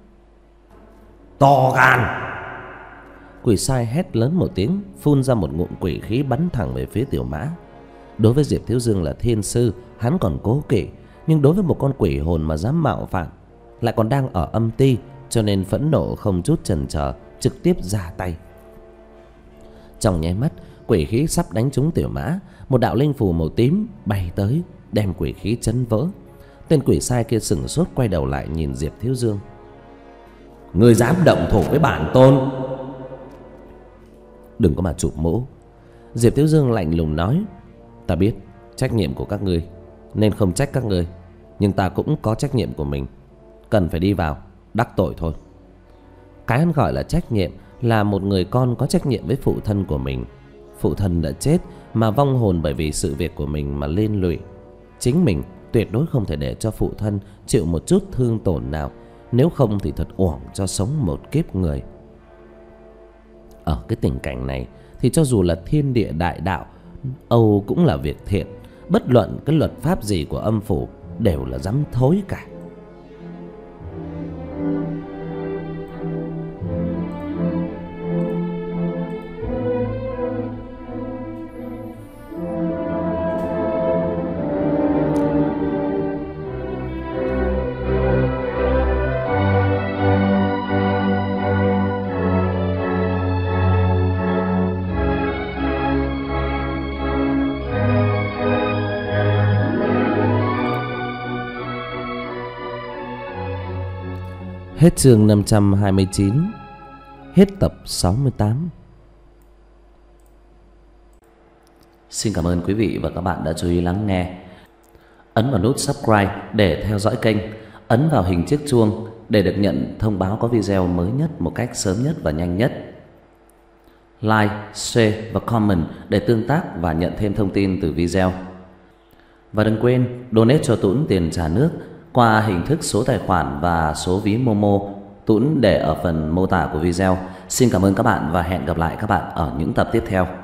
To gan! Quỷ sai hét lớn một tiếng, phun ra một ngụm quỷ khí bắn thẳng về phía Tiểu Mã. Đối với Diệp Thiếu Dương là thiên sư, hắn còn cố kỵ, nhưng đối với một con quỷ hồn mà dám mạo phạm, lại còn đang ở âm ti, cho nên phẫn nộ không chút chần chờ, trực tiếp ra tay. Trong nháy mắt, quỷ khí sắp đánh trúng Tiểu Mã, một đạo linh phù màu tím bay tới, đem quỷ khí chấn vỡ. Tên quỷ sai kia sửng sốt quay đầu lại nhìn Diệp Thiếu Dương: Ngươi dám động thủ với bản tôn? Đừng có mà chụp mũ. Diệp Thiếu Dương lạnh lùng nói: Ta biết trách nhiệm của các ngươi nên không trách các ngươi, nhưng ta cũng có trách nhiệm của mình, cần phải đi vào đắc tội thôi. Cái hắn gọi là trách nhiệm là một người con có trách nhiệm với phụ thân của mình. Phụ thân đã chết mà vong hồn bởi vì sự việc của mình mà liên lụy. Chính mình tuyệt đối không thể để cho phụ thân chịu một chút thương tổn nào, nếu không thì thật uổng cho sống một kiếp người. Ở cái tình cảnh này thì cho dù là thiên địa đại đạo, Âu cũng là việc thiện. Bất luận cái luật pháp gì của âm phủ đều là dám thối cả. Hết chương năm trăm hai mươi chín. Hết tập sáu mươi tám. Xin cảm ơn quý vị và các bạn đã chú ý lắng nghe. Ấn vào nút subscribe để theo dõi kênh. Ấn vào hình chiếc chuông để được nhận thông báo có video mới nhất một cách sớm nhất và nhanh nhất. Like, share và comment để tương tác và nhận thêm thông tin từ video. Và đừng quên donate cho Tuấn tiền trả nước qua hình thức số tài khoản và số ví Momo, Tuấn để ở phần mô tả của video. Xin cảm ơn các bạn và hẹn gặp lại các bạn ở những tập tiếp theo.